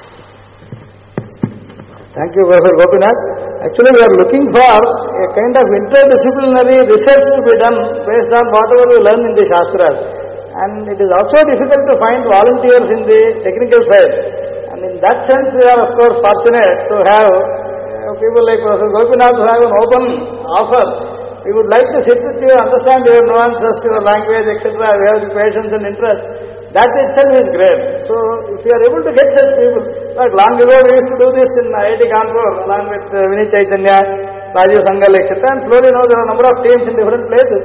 Thank you, Professor Gopinath. Actually, we are looking for a kind of interdisciplinary research to be done based on whatever we learn in the Shastras. And it is also difficult to find volunteers in the technical side. And in that sense, we are of course fortunate to have people like Professor Gopinath who have an open offer. We would like to sit with you, understand your nuances, your language, etc. We have the patience and interest. That itself is great. So, if you are able to get such people, like long ago we used to do this in IIT Kanpur along with Vinay Chaitanya, Rajiv Sangal, etc. And slowly now there are a number of teams in different places.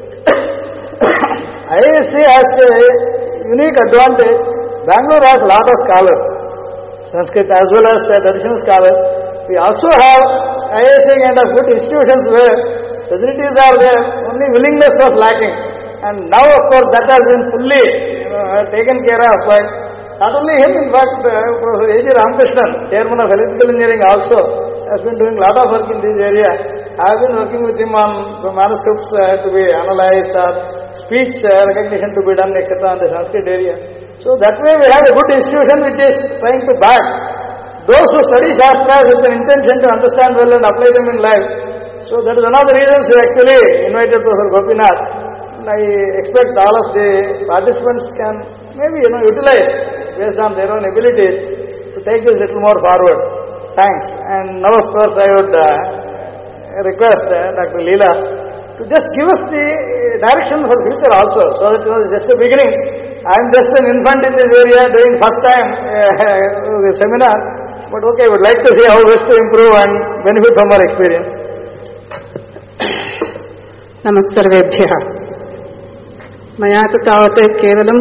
IISc has a unique advantage. Bangalore has a lot of scholars, Sanskrit as well as traditional scholars. We also have IISc kind of good institutions where facilities are there, only willingness was lacking. And now of course that has been fully taken care of by not only him, in fact Professor A.G. Ramakrishnan, Chairman of Electrical Engineering also, has been doing a lot of work in this area. I have been working with him on the manuscripts to be analyzed or speech recognition to be done, etc. on the Sanskrit area. So that way we have a good institution which is trying to back those who study Shastras with an intention to understand well and apply them in life. So that is one of the reasons we actually invited Professor Gopinath. And I expect all of the participants can maybe utilize based on their own abilities to take this little more forward. Thanks. And now of course I would request Dr. Leela to just give us the direction for future also, so that it's just a beginning. I am just an infant in this area doing first time the seminar, but okay, would like to see how best to improve and benefit from our experience. नमस्सर्वेभ्यः मया तु तावत् केवलम्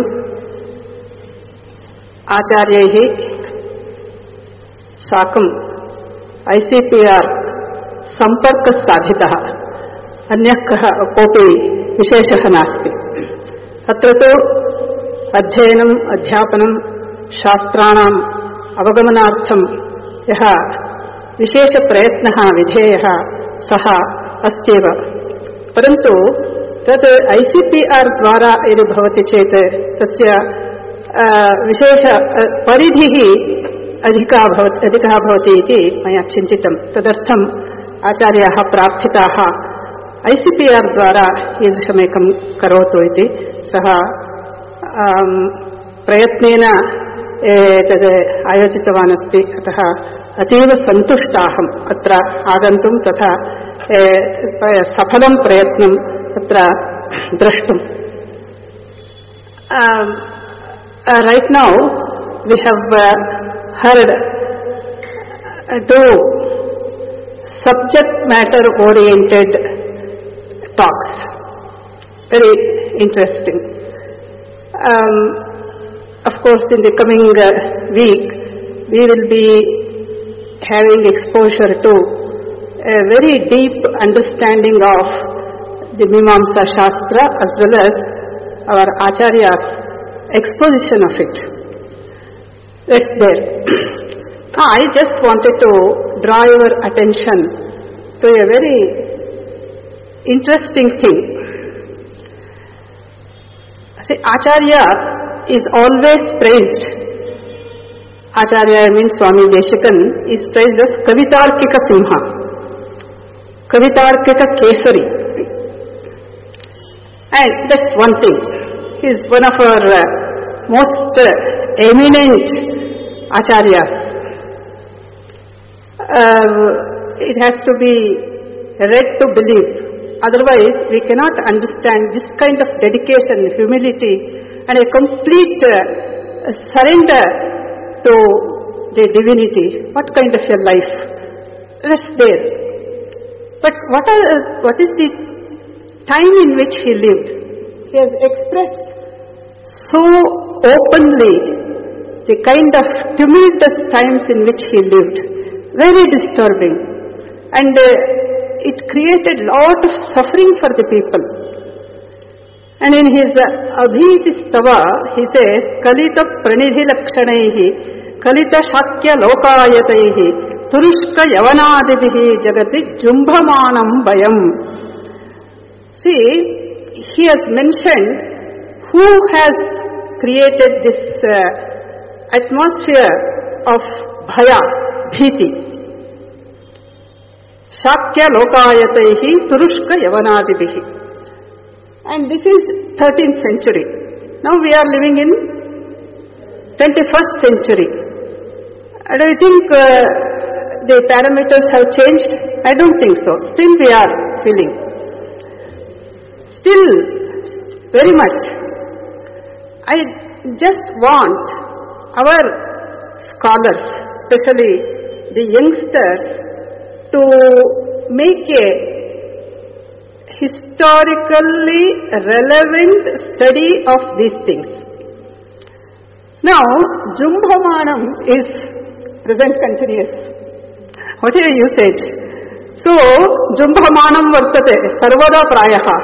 आचार्यैः साकम् ICPR सम्पर्कः साधितः अन्यः कोऽपि विशेषः नास्ति। अत्र तु अध्ययनम् अध्यापनं शास्त्राणाम् अवगमनार्थं यः विशेषप्रयत्नः विधेयः सः अस्त्येव। परन्तु तत् ICPR द्वारा यदि भवति चेत् तस्य विशेष परिधिः अधिकः भवति इति मया चिन्तितं। तदर्थम् आचार्याः प्रार्थिताः ICPR द्वारा ईदृशमेकं करोतु इति। सः प्रयत्नेन तद् आयोजितवान् अस्ति। अतः अतीव सन्तुष्टाहम् अत्र आगन्तुं तथा सफलं प्रयत्नं तत्र द्रष्टुम्। Right now we have heard two subject matter oriented talks, very interesting. Of course, in the coming week we will be having exposure to a very deep understanding of the Mimamsa Shastra as well as our Acharya's exposition of it. That's there. I just wanted to draw your attention to a very interesting thing. See, Acharya is always praised. Acharya means Swami Deshikan is praised as Kavitarkika Simha, Kavitarkika Kesari. And that's one thing. He is one of our most eminent Acharyas. It has to be read to believe. Otherwise, we cannot understand this kind of dedication, humility, and a complete surrender to the divinity. What kind of a life? That's there. But what is the time in which he lived? He has expressed so openly the kind of tumultuous times in which he lived. Very disturbing. And it created lot of suffering for the people. And in his Abhiti Stava, he says, Kalita Pranidhi Lakshanaihi, Kalita Shakya Lokayataihi, Turushka Yavanadibihi Jagati Jumbhamanam Bayam. See, he has mentioned who has created this atmosphere of Bhaya, Bhiti. Shakya Lokayataihi, Turushka Yavanadibihi. And this is 13th century. Now we are living in 21st century. Do you think the parameters have changed? I don't think so. Still we are feeling. Still, very much. I just want our scholars, especially the youngsters, to make a historically relevant study of these things. Now, Jumbhamanam is present continuous. What is the usage? So, Jumbhamanam vartate, sarvada prayaha.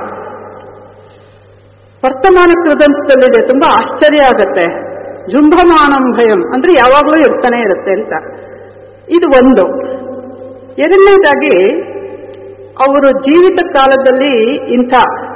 ವರ್ತಮಾನ ಕೃದಂತದಲ್ಲಿದೆ. ತುಂಬಾ ಆಶ್ಚರ್ಯ ಆಗತ್ತೆ. ಜುಂಭಮಾನಂ ಭಯಂ ಅಂದ್ರೆ ಯಾವಾಗಲೂ ಇರ್ತಾನೆ ಇರುತ್ತೆ ಅಂತ. ಇದು ಒಂದು. ಎರಡನೇದಾಗಿ ಅವರು ಜೀವಿತ ಕಾಲದಲ್ಲಿ ಇಂಥ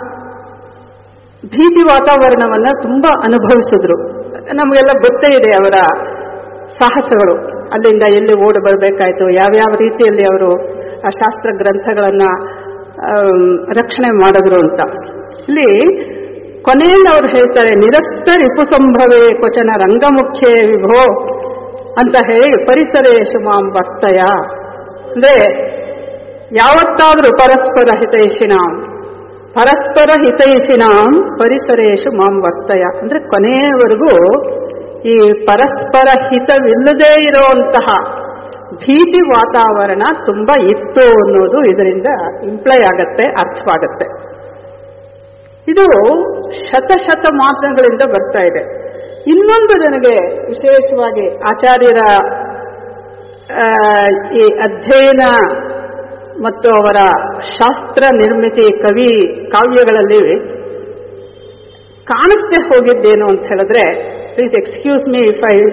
ಭೀತಿ ವಾತಾವರಣವನ್ನ ತುಂಬಾ ಅನುಭವಿಸಿದ್ರು. ನಮಗೆಲ್ಲ ಗೊತ್ತೇ ಇದೆ ಅವರ ಸಾಹಸಗಳು. ಅಲ್ಲಿಂದ ಎಲ್ಲಿ ಓಡಿ ಬರಬೇಕಾಯ್ತು, ಯಾವ್ಯಾವ ರೀತಿಯಲ್ಲಿ ಅವರು ಆ ಶಾಸ್ತ್ರ ಗ್ರಂಥಗಳನ್ನ ರಕ್ಷಣೆ ಮಾಡಿದ್ರು ಅಂತ. ಇಲ್ಲಿ ಕೊನೆಯಲ್ಲಿ ಅವರು ಹೇಳ್ತಾರೆ, ನಿರಸ್ತ ರಿಪು ಸಂಭವೇ ಕ್ವಚನ ರಂಗಮುಖ್ಯೇ ವಿಭೋ ಅಂತ ಹೇಳಿ ಪರಿಸರೇಶು ಮಾಂ ವರ್ತಯ. ಅಂದ್ರೆ ಯಾವತ್ತಾದ್ರೂ ಪರಸ್ಪರ ಹಿತೈಷಿಣಾಂ ಪರಿಸರೇಶು ಮಾಂ ವರ್ತಯ ಅಂದ್ರೆ ಕೊನೆಯವರೆಗೂ ಈ ಪರಸ್ಪರ ಹಿತವಿಲ್ಲದೇ ಇರುವಂತಹ ಭೀತಿ ವಾತಾವರಣ ತುಂಬಾ ಇತ್ತು ಅನ್ನೋದು ಇದರಿಂದ ಇಂಪ್ಲೈ ಆಗತ್ತೆ, ಅರ್ಥವಾಗತ್ತೆ. ಇದು ಶತಮಾನಗಳಿಂದ ಬರ್ತಾ ಇದೆ. ಇನ್ನೊಂದು ನನಗೆ ವಿಶೇಷವಾಗಿ ಆಚಾರ್ಯರ ಈ ಅಧ್ಯಯನ ಮತ್ತು ಅವರ ಶಾಸ್ತ್ರ ನಿರ್ಮಿತಿ ಕಾವ್ಯಗಳಲ್ಲಿ ಕಾಣಿಸ್ದೆ ಹೋಗಿದ್ದೇನು ಅಂತ ಹೇಳಿದ್ರೆ, please excuse me if I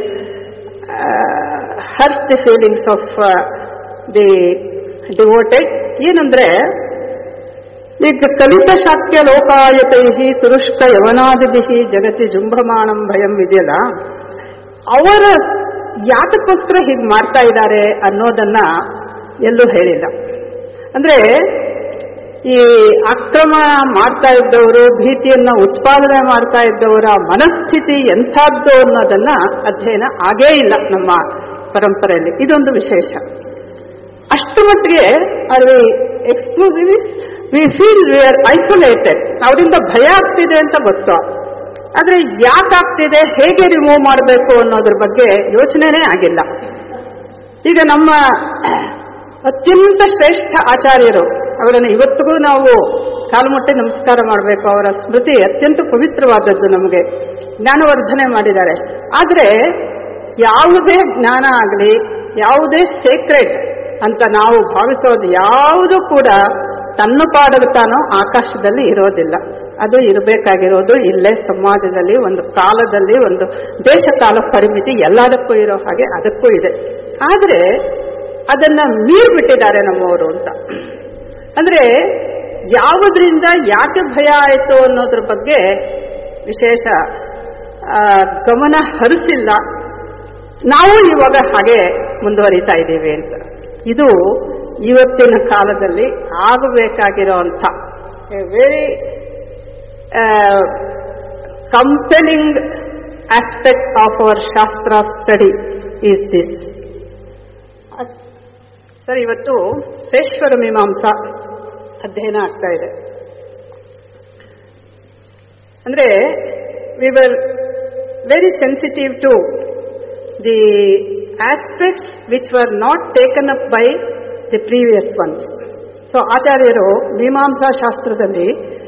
hurt the feelings of the devoted. ಏನಂದ್ರೆ, 1 minute. ಈಗ ಕಲಿತ ಶಾಕ್ಯ ಲೋಕಾಯತೈ ತುರುಷ್ಕ ಯವನಾದಿಭಿ ಜಗತಿ ಜುಂಭಮಾಣಂ ಭಯಂ ಇದೆಯಲ್ಲ, ಅವರ ಯಾತಕ್ಕೋಸ್ಕರ ಹೀಗೆ ಮಾಡ್ತಾ ಇದ್ದಾರೆ ಅನ್ನೋದನ್ನ ಎಲ್ಲೂ ಹೇಳಿಲ್ಲ. ಅಂದ್ರೆ ಈ ಆಕ್ರಮಣ ಮಾಡ್ತಾ ಇದ್ದವರು, ಭೀತಿಯನ್ನ ಉತ್ಪಾದನೆ ಮಾಡ್ತಾ ಇದ್ದವರ ಮನಸ್ಥಿತಿ ಎಂಥದ್ದು ಅನ್ನೋದನ್ನ ಅಧ್ಯಯನ ಆಗೇ ಇಲ್ಲ ನಮ್ಮ ಪರಂಪರೆಯಲ್ಲಿ. ಇದೊಂದು ವಿಶೇಷ. ಅಷ್ಟು ಮಟ್ಟಿಗೆ ಅಲ್ಲಿ exclusive we feel we are isolated. ಅವರಿಂದ ಭಯ ಆಗ್ತಿದೆ ಅಂತ ಗೊತ್ತು, ಆದ್ರೆ ಯಾಕಾಗ್ತಿದೆ, ಹೇಗೆ ರಿಮೂವ್ ಮಾಡಬೇಕು ಅನ್ನೋದ್ರ ಬಗ್ಗೆ ಯೋಚನೆನೇ ಆಗಿಲ್ಲ. ಈಗ ನಮ್ಮ ಅತ್ಯಂತ ಶ್ರೇಷ್ಠ ಆಚಾರ್ಯರು, ಅವರನ್ನು ಇವತ್ತಿಗೂ ನಾವು ಕಾಲುಮುಟ್ಟಿ ನಮಸ್ಕಾರ ಮಾಡಬೇಕು. ಅವರ ಸ್ಮೃತಿ ಅತ್ಯಂತ ಪವಿತ್ರವಾದದ್ದು, ನಮಗೆ ಜ್ಞಾನವರ್ಧನೆ ಮಾಡಿದ್ದಾರೆ. ಆದರೆ ಯಾವುದೇ ಜ್ಞಾನ ಆಗಲಿ, ಯಾವುದೇ ಸೇಕ್ರೆಡ್ ಅಂತ ನಾವು ಭಾವಿಸೋದು ಯಾವುದು ಕೂಡ ತನ್ನ ಪಾಡಲು ತಾನೋ ಆಕಾಶದಲ್ಲಿ ಇರೋದಿಲ್ಲ. ಅದು ಇರಬೇಕಾಗಿರೋದು ಇಲ್ಲೇ ಸಮಾಜದಲ್ಲಿ, ಒಂದು ಕಾಲದಲ್ಲಿ, ಒಂದು ದೇಶ ಕಾಲ ಪರಿಮಿತಿ ಎಲ್ಲದಕ್ಕೂ ಇರೋ ಹಾಗೆ ಅದಕ್ಕೂ ಇದೆ. ಆದರೆ ಅದನ್ನ ಮೀರ್ಬಿಟ್ಟಿದ್ದಾರೆ ನಮ್ಮವರು ಅಂತ. ಅಂದ್ರೆ ಯಾವುದರಿಂದ ಯಾಕೆ ಭಯ ಆಯಿತು ಅನ್ನೋದ್ರ ಬಗ್ಗೆ ವಿಶೇಷ ಗಮನ ಹರಿಸಿಲ್ಲ. ನಾವು ಇವಾಗ ಹಾಗೆ ಮುಂದುವರಿತಾ ಇದ್ದೀವಿ ಅಂತ. ಇದು ಇವತ್ತಿನ ಕಾಲದಲ್ಲಿ ಆಗಬೇಕಾಗಿರೋಂಥ very compelling aspect of our shastra study is this. Sir, ಇವತ್ತು ಶ್ರೇಷ್ಠರ ಮೀಮಾಂಸಾ ಅಧ್ಯಯನ ಆಗ್ತಾ ಇದೆ. ಅಂದ್ರೆ we were very sensitive to the aspects which were not taken up by the previous ones. So ಆಚಾರ್ಯರು ಮೀಮಾಂಸಾ ಶಾಸ್ತ್ರದಲ್ಲಿ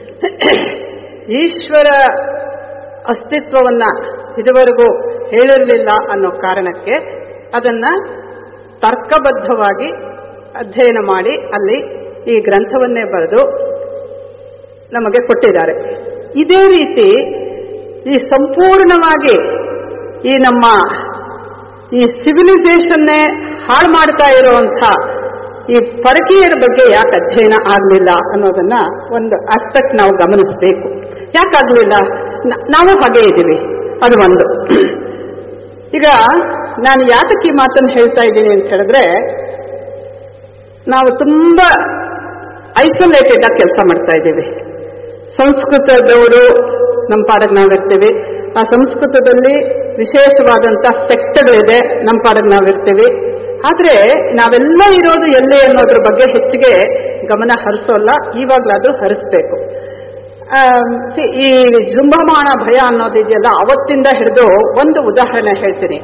ಈಶ್ವರ ಅಸ್ತಿತ್ವವನ್ನ ಇದುವರೆಗೂ ಹೇಳಿರಲಿಲ್ಲ ಅನ್ನೋ ಕಾರಣಕ್ಕೆ ಅದನ್ನ ತರ್ಕಬದ್ಧವಾಗಿ ಅಧ್ಯಯನ ಮಾಡಿ ಅಲ್ಲಿ ಈ ಗ್ರಂಥವನ್ನೇ ಬರೆದು ನಮಗೆ ಕೊಟ್ಟಿದ್ದಾರೆ. ಇದೇ ರೀತಿ ಈ ಸಂಪೂರ್ಣವಾಗಿ ಈ ನಮ್ಮ ಈ ಸಿವಿಲೈಸೇಷನ್ನೇ ಹಾಳು ಮಾಡ್ತಾ ಇರುವಂಥ ಈ ಪರಕೀಯರ ಬಗ್ಗೆ ಯಾಕೆ ಅಧ್ಯಯನ ಆಗಲಿಲ್ಲ ಅನ್ನೋದನ್ನ ಒಂದು ಆಸ್ಪೆಕ್ಟ್ ನಾವು ಗಮನಿಸಬೇಕು. ಯಾಕಾಗಲಿಲ್ಲ? ನಾವು ಹಾಗೇ ಇದ್ದೀವಿ, ಅದು ಒಂದು. ಈಗ ನಾನು ಯಾತಕ್ಕೆ ಈ ಮಾತನ್ನು ಹೇಳ್ತಾ ಇದ್ದೀನಿ ಅಂತ ಹೇಳಿದ್ರೆ, ನಾವು ತುಂಬಾ ಐಸೋಲೇಟೆಡ್ ಆಗಿ ಕೆಲಸ ಮಾಡ್ತಾ ಇದ್ದೀವಿ. ಸಂಸ್ಕೃತದವರು ನಮ್ಮ ಪಾಡಿಗೆ ನಾವಿರ್ತೀವಿ, ಆ ಸಂಸ್ಕೃತದಲ್ಲಿ ವಿಶೇಷವಾದಂಥ ಸೆಕ್ಟಗಳಿದೆ, ನಮ್ಮ ಪಾಡಿಗೆ ನಾವಿರ್ತೀವಿ. ಆದ್ರೆ ನಾವೆಲ್ಲ ಇರೋದು ಎಲ್ಲಿ ಅನ್ನೋದ್ರ ಬಗ್ಗೆ ಹೆಚ್ಚಿಗೆ ಗಮನ ಹರಿಸೋಲ್ಲ. ಇವಾಗ್ಲಾದ್ರೂ ಹರಿಸ್ಬೇಕು. ಈ ಜೃಂಭಮಾಣ ಭಯ ಅನ್ನೋದಿದೆಯಲ್ಲ, ಅವತ್ತಿಂದ ಹಿಡಿದು ಒಂದು ಉದಾಹರಣೆ ಹೇಳ್ತೀನಿ.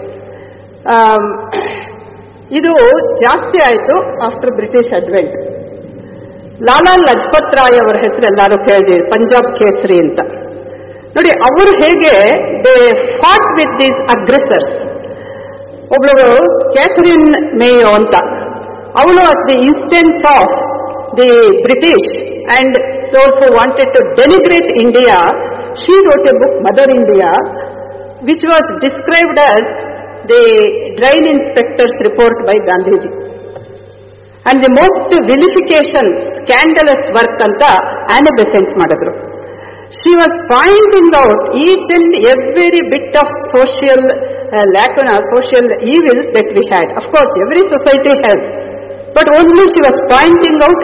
ಇದು ಜಾಸ್ತಿ ಆಯಿತು after British advent. Lala Lajpat Rai ಅವರ ಹೆಸರು ಎಲ್ಲರೂ ಕೇಳಿದಿರಿ, ಪಂಜಾಬ್ ಕೇಸರಿ ಅಂತ. ನೋಡಿ, ಅವರು ಹೇಗೆ they fought with these aggressors. ಒಬ್ಳು ಕ್ಯಾಥರಿನ್ ಮೇಯೋ ಅಂತ, ಅವಳು at the instance of the British and those who wanted to denigrate India, she wrote a book, Mother India, which was described as the drain inspector's report by Gandhiji. And the most vilification, scandalous work anta Anne Besant madidru. She was pointing out each and every bit of social lacuna, social evils that we had. Of course, every society has, but only she was pointing out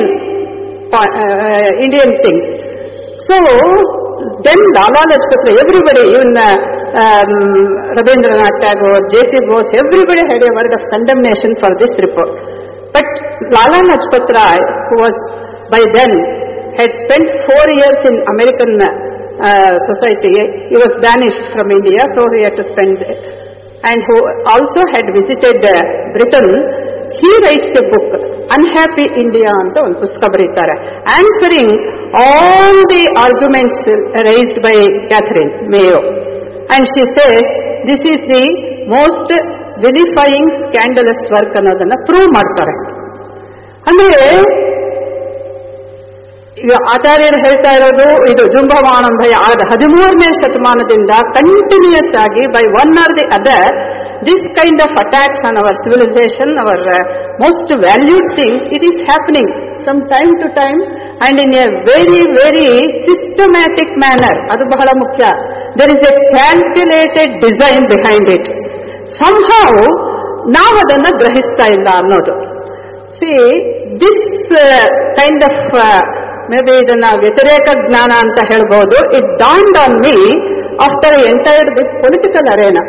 Indian things. So then Lala Lajpat Rai, everybody, even Rabindranath Tagore, J.C. Bose, everybody had a word of condemnation for this report. But Lala Lajpat Rai, who was by then had spent 4 years in American society, he was banished from India, so he had to spend, and who also had visited Britain. He writes a book, Unhappy India ಅಂತ ಒಂದು ಪುಸ್ತಕ ಬರೀತಾರೆ, answering all the arguments raised by Katherine Mayo. And she says this is the most vilifying scandalous work ಅನ್ನೋದನ್ನ prove ಮಾಡ್ತಾರೆ. ಅಂದ್ರೆ ಈಗ ಆಚಾರ್ಯರು ಹೇಳ್ತಾ ಇರೋದು ಇದು ಜೃಂಭಮಾಣಂ ಭಯ 13ನೇ ಶತಮಾನದಿಂದ ಕಂಟಿನ್ಯೂಸ್ ಆಗಿ by one or the other this kind of attacks on our civilization, our most valued things, it is happening from time to time and in a very, very systematic manner. Adu bahala mukhya. There is a calculated design behind it. Somehow, ನಾವು ಅದನ್ನು ಗ್ರಹಿಸ್ತಾ ಇಲ್ಲ ಅನ್ನೋದು. See, this kind of maybe ಇದನ್ನ ವ್ಯತಿರೇಕ ಜ್ಞಾನ ಅಂತ ಹೇಳ್ಬೋದು. It dawned on me after I entered the political arena.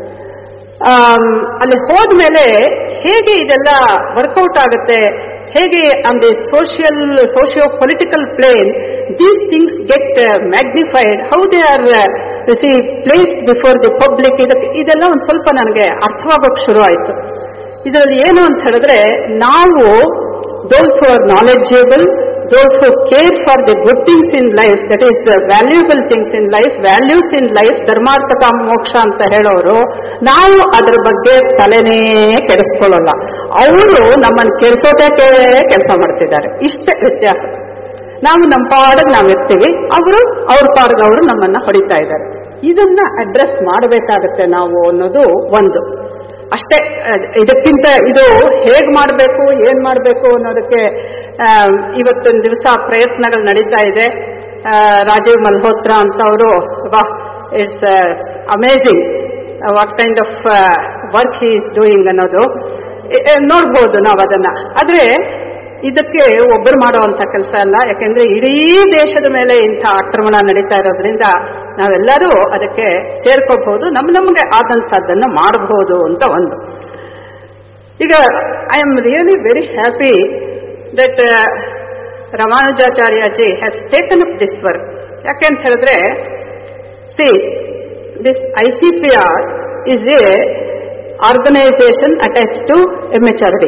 ಅಲ್ಲಿ ಹೋದ್ಮೇಲೆ ಹೇಗೆ ಇದೆಲ್ಲ ವರ್ಕೌಟ್ ಆಗುತ್ತೆ, ಹೇಗೆ on the socio political plane these things get magnified, how they are placed before the public, ಇದೆಲ್ಲ ಒಂದು ಸ್ವಲ್ಪ ನನಗೆ ಅರ್ಥವಾಗೋಕೆ ಶುರು ಆಯಿತು. ಇದರಲ್ಲಿ ಏನು ಅಂತ ಹೇಳಿದ್ರೆ, ನಾವು those who are knowledgeable, those who care for the good things in life, that is valuable things in life, values in life, ಧರ್ಮಾರ್ಥ ಕಾಮ ಮೋಕ್ಷ ಅಂತ ಹೇಳೋರು, ನಾವು ಅದರ ಬಗ್ಗೆ ತಲೆನೇ ಕೆಡಿಸ್ಕೊಳ್ಳಲ್ಲ. ಅವರು ನಮ್ಮನ್ನು ಕೆಡಿಸೋದಕ್ಕೆ ಕೆಲಸ ಮಾಡ್ತಿದ್ದಾರೆ. ಇಷ್ಟೇ ವ್ಯತ್ಯಾಸ. ನಾವು ನಮ್ಮ ಪಾಡಿಗೆ ನಾವು ಇರ್ತೀವಿ, ಅವರು ಅವ್ರ ಪಾಡಿಗೆ ಅವರು ನಮ್ಮನ್ನ ಹೊಡಿತಾ ಇದ್ದಾರೆ. ಇದನ್ನ ಅಡ್ರೆಸ್ ಮಾಡಬೇಕಾಗತ್ತೆ ನಾವು ಅನ್ನೋದು ಒಂದು. ಅಷ್ಟೇ. ಇದಕ್ಕಿಂತ ಇದು ಹೇಗ್ ಮಾಡಬೇಕು, ಏನ್ ಮಾಡಬೇಕು ಅನ್ನೋದಕ್ಕೆ ಇವತ್ತಿನ ದಿವಸ ಪ್ರಯತ್ನಗಳು ನಡೀತಾ ಇದೆ. ರಾಜೀವ್ ಮಲ್ಹೋತ್ರಾ ಅಂತ ಅವರು, it's amazing what kind of work he is doing ಅನ್ನೋದು ನೋಡ್ಬೋದು ನಾವು ಅದನ್ನ. ಆದ್ರೆ ಇದಕ್ಕೆ ಒಬ್ಬರು ಮಾಡುವಂತ ಕೆಲಸ ಅಲ್ಲ, ಯಾಕೆಂದ್ರೆ ಇಡೀ ದೇಶದ ಮೇಲೆ ಇಂಥ ಆಕ್ರಮಣ ನಡೀತಾ ಇರೋದ್ರಿಂದ ನಾವೆಲ್ಲರೂ ಅದಕ್ಕೆ ಸೇರ್ಕೋಬಹುದು, ನಮ್ಗೆ ಆದಂತಹದ್ದನ್ನು ಮಾಡಬಹುದು ಅಂತ ಒಂದು. ಈಗ I am really very happy that Ramanujacharyaji has taken up this work. ಯಾಕೆ ಅಂತ ಹೇಳಿದ್ರೆ, see this ICPR is a organisation attach to MHRD.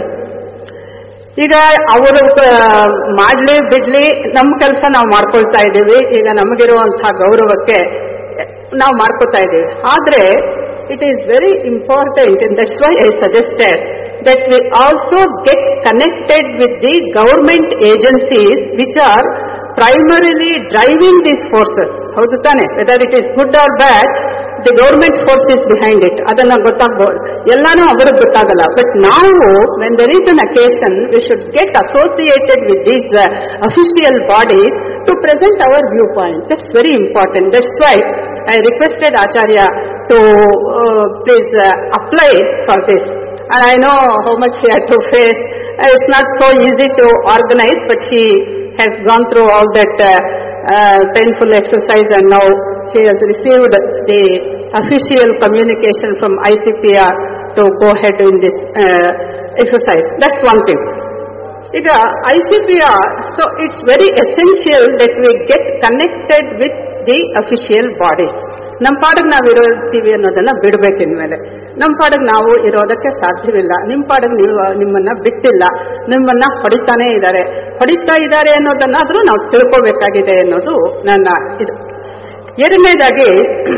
ಈಗ ಅವರು ಮಾಡ್ಲಿ ಬಿಡ್ಲಿ, ನಮ್ಮ ಕೆಲಸ ನಾವು ಮಾಡ್ಕೊಳ್ತಾ ಇದ್ದೀವಿ. ಈಗ ನಮಗಿರುವಂತಹ ಗೌರವಕ್ಕೆ ನಾವು ಮಾಡ್ಕೊತಾ ಇದ್ದೀವಿ. ಆದ್ರೆ it is very important, and that's why I suggested that we also get connected with the government agencies which are primarily driving these forces. ಹೌದು ತಾನೆ? Whether it is good or bad, the government force is behind it. ಅದನ್ನ ಗೊತ್ತಾಗಬಹುದು. ಎಲ್ಲಾನು ಅವರಿಗೆ ಗೊತ್ತಾಗಲ್ಲ. But ನಾವು, when there is an occasion, we should get associated with these official bodies to present our viewpoint. That's very important. That's why I requested Acharya to please apply for this. And I know how much he had to face. It's not so easy to organize, but he has gone through all that painful exercise, and now he has received the official communication from ICPR to go ahead in this exercise. That's one thing. ಈಗ ICPR, so it's very essential that we get connected with the official bodies. ನಮ್ಮ ಪಾಡಿಗೆ ನಾವು ಇರೋತೀವಿ ಅನ್ನೋದನ್ನ ಬಿಡ್ಬೇಕಿನ್ಮೇಲೆ. ನಮ್ಮ ಪಾಡಿಗೆ ನಾವು ಇರೋದಕ್ಕೆ ಸಾಧ್ಯವಿಲ್ಲ. ನಿಮ್ಮ ಪಾಡಿಗೆ ನೀವು ನಿಮ್ಮನ್ನ ಬಿಟ್ಟಿಲ್ಲ, ನಿಮ್ಮನ್ನ ಹೊಡಿತಾ ಇದ್ದಾರೆ ಅನ್ನೋದನ್ನಾದ್ರೂ ನಾವು ತಿಳ್ಕೋಬೇಕಾಗಿದೆ ಅನ್ನೋದು ನನ್ನ ಇದು. ಎರಡನೇದಾಗಿ,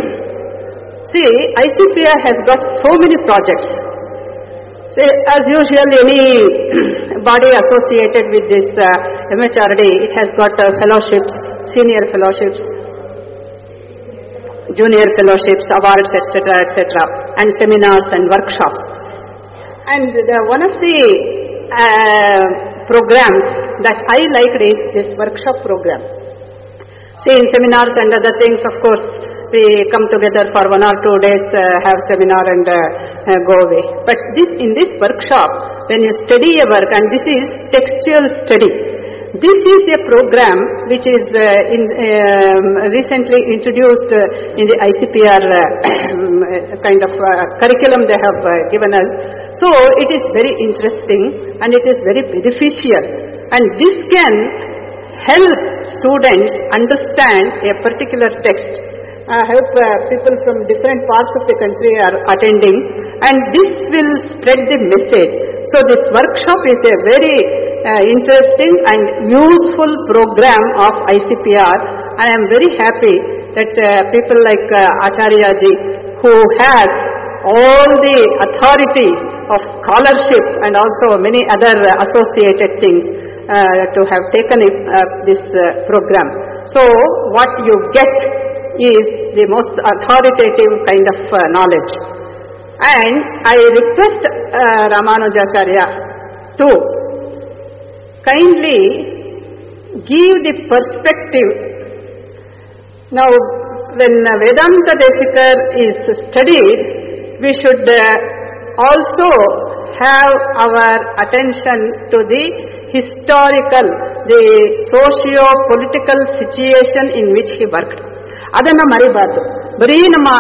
see ICPR has got so many projects. As usual, any body associated with this MHRD, it has got fellowships, senior fellowships, junior fellowships, awards, etc., and seminars and workshops. And one of the programs that I liked is this workshop program. See, in seminars and other things, of course, we come together for 1 or 2 days, have seminar and go away. But in this workshop, when you study a work, and this is textual study, this is a program which is recently introduced in the ICPR kind of curriculum they have given us. So it is very interesting and it is very beneficial, and this can help students understand a particular text. I hope people from different parts of the country are attending, and this will spread the message. So this workshop is a very interesting and useful program of ICPR, and I am very happy that people like Acharya ji, who has all the authority of scholarship and also many other associated things, to have taken this program. So what you get is the most authoritative kind of knowledge. And I request Ramanujacharya to kindly give the perspective. Now, when Vedanta Deshikar is studied, we should also have our attention to the historical, the socio-political situation in which he worked. ಅದನ್ನ ಮರಿಬಾರ್ದು. ಬರೀ ನಮ್ಮ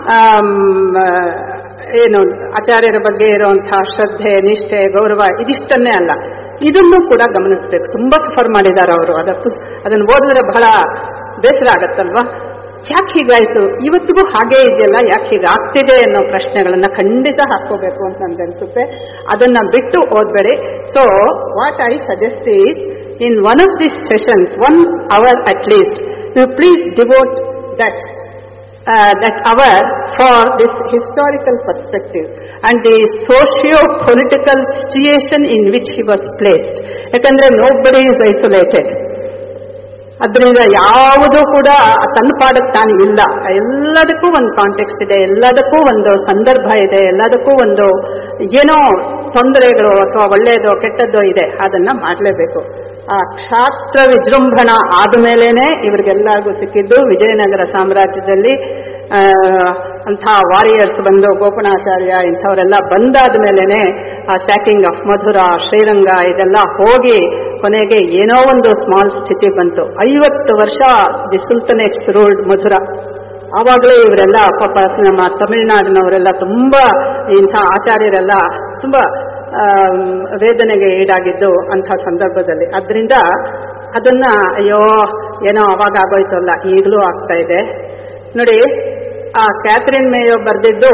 ಏನು ಆಚಾರ್ಯರ ಬಗ್ಗೆ ಇರುವಂತಹ ಶ್ರದ್ಧೆ, ನಿಷ್ಠೆ, ಗೌರವ ಇದಿಷ್ಟನ್ನೇ ಅಲ್ಲ, ಇದನ್ನು ಕೂಡ ಗಮನಿಸಬೇಕು. ತುಂಬಾ ಸಫರ್ ಮಾಡಿದ್ದಾರೆ ಅವರು. ಅದನ್ನು ಓದಿದ್ರೆ ಬಹಳ ಬೇಸರ ಆಗತ್ತಲ್ವಾ? ಯಾಕೆ ಹೀಗಾಯ್ತು, ಇವತ್ತಿಗೂ ಹಾಗೇ ಇದೆಯಲ್ಲ, ಯಾಕೆ ಹೀಗಾಗ್ತಿದೆ ಅನ್ನೋ ಪ್ರಶ್ನೆಗಳನ್ನ ಖಂಡಿತ ಹಾಕೋಬೇಕು ಅಂತ ನನ್ಗನ್ಸುತ್ತೆ. ಅದನ್ನ ಬಿಟ್ಟು ಓದ್ಬೇಡಿ. So what I suggest is, in one of this sessions 1 hour at least, you please devote that hour for this historical perspective and the socio-political situation in which he was placed. ಯಾಕಂದ್ರೆ nobody is isolated. ಅದರಿಂದ ಯಾವುದೂ ಕೂಡ ತನ್ನ ಪಾಡಕ್ಕೆ ತಾನು ಇಲ್ಲ. ಎಲ್ಲದಕ್ಕೂ ಒಂದು context ಇದೆ, ಎಲ್ಲದಕ್ಕೂ ಒಂದು ಸಂದರ್ಭ ಇದೆ, ಎಲ್ಲದಕ್ಕೂ ಒಂದು ಏನೋ ತೊಂದರೆಗಳು ಅಥವಾ ಒಳ್ಳೆಯದೋ ಕೆಟ್ಟದ್ದೋ ಇದೆ. ಅದನ್ನ ಮಾಡಲೇಬೇಕು. ಆ ಕ್ಷಾತ್ರ ವಿಜೃಂಭಣ ಆದಮೇಲೇನೆ ಇವರಿಗೆಲ್ಲರಿಗೂ ಸಿಕ್ಕಿದ್ದು. ವಿಜಯನಗರ ಸಾಮ್ರಾಜ್ಯದಲ್ಲಿ ಅಂಥ ವಾರಿಯರ್ಸ್ ಬಂದು, ಗೋಪಣಾಚಾರ್ಯ ಇಂಥವರೆಲ್ಲ ಬಂದಾದ ಮೇಲೇನೆ ಆ ಸ್ಯಾಕಿಂಗ್ ಆಫ್ ಮಧುರ, ಶ್ರೀರಂಗ ಇದೆಲ್ಲ ಹೋಗಿ ಕೊನೆಗೆ ಏನೋ ಒಂದು ಸ್ಮಾಲ್ ಸ್ಥಿತಿ ಬಂತು. 50 ವರ್ಷ ದಿ ಸುಲ್ತನೇಟ್ಸ್ ರೂಲ್ಡ್ ಮಧುರ. ಆವಾಗಲೇ ಇವರೆಲ್ಲ ಪಾಪ ನಮ್ಮ ತಮಿಳುನಾಡಿನವರೆಲ್ಲ ತುಂಬಾ, ಇಂಥ ಆಚಾರ್ಯರೆಲ್ಲ ತುಂಬಾ ವೇದನೆಗೆ ಈಡಾಗಿದ್ದು ಅಂಥ ಸಂದರ್ಭದಲ್ಲಿ. ಅದರಿಂದ ಅದನ್ನ ಅಯ್ಯೋ ಏನೋ ಅವಾಗ ಆಗೋಯ್ತಲ್ಲ, ಈಗಲೂ ಆಗ್ತಾ ಇದೆ ನೋಡಿ. ಆ ಕ್ಯಾಥರಿನ್ ಮೇಯೋ ಬರೆದಿದ್ದು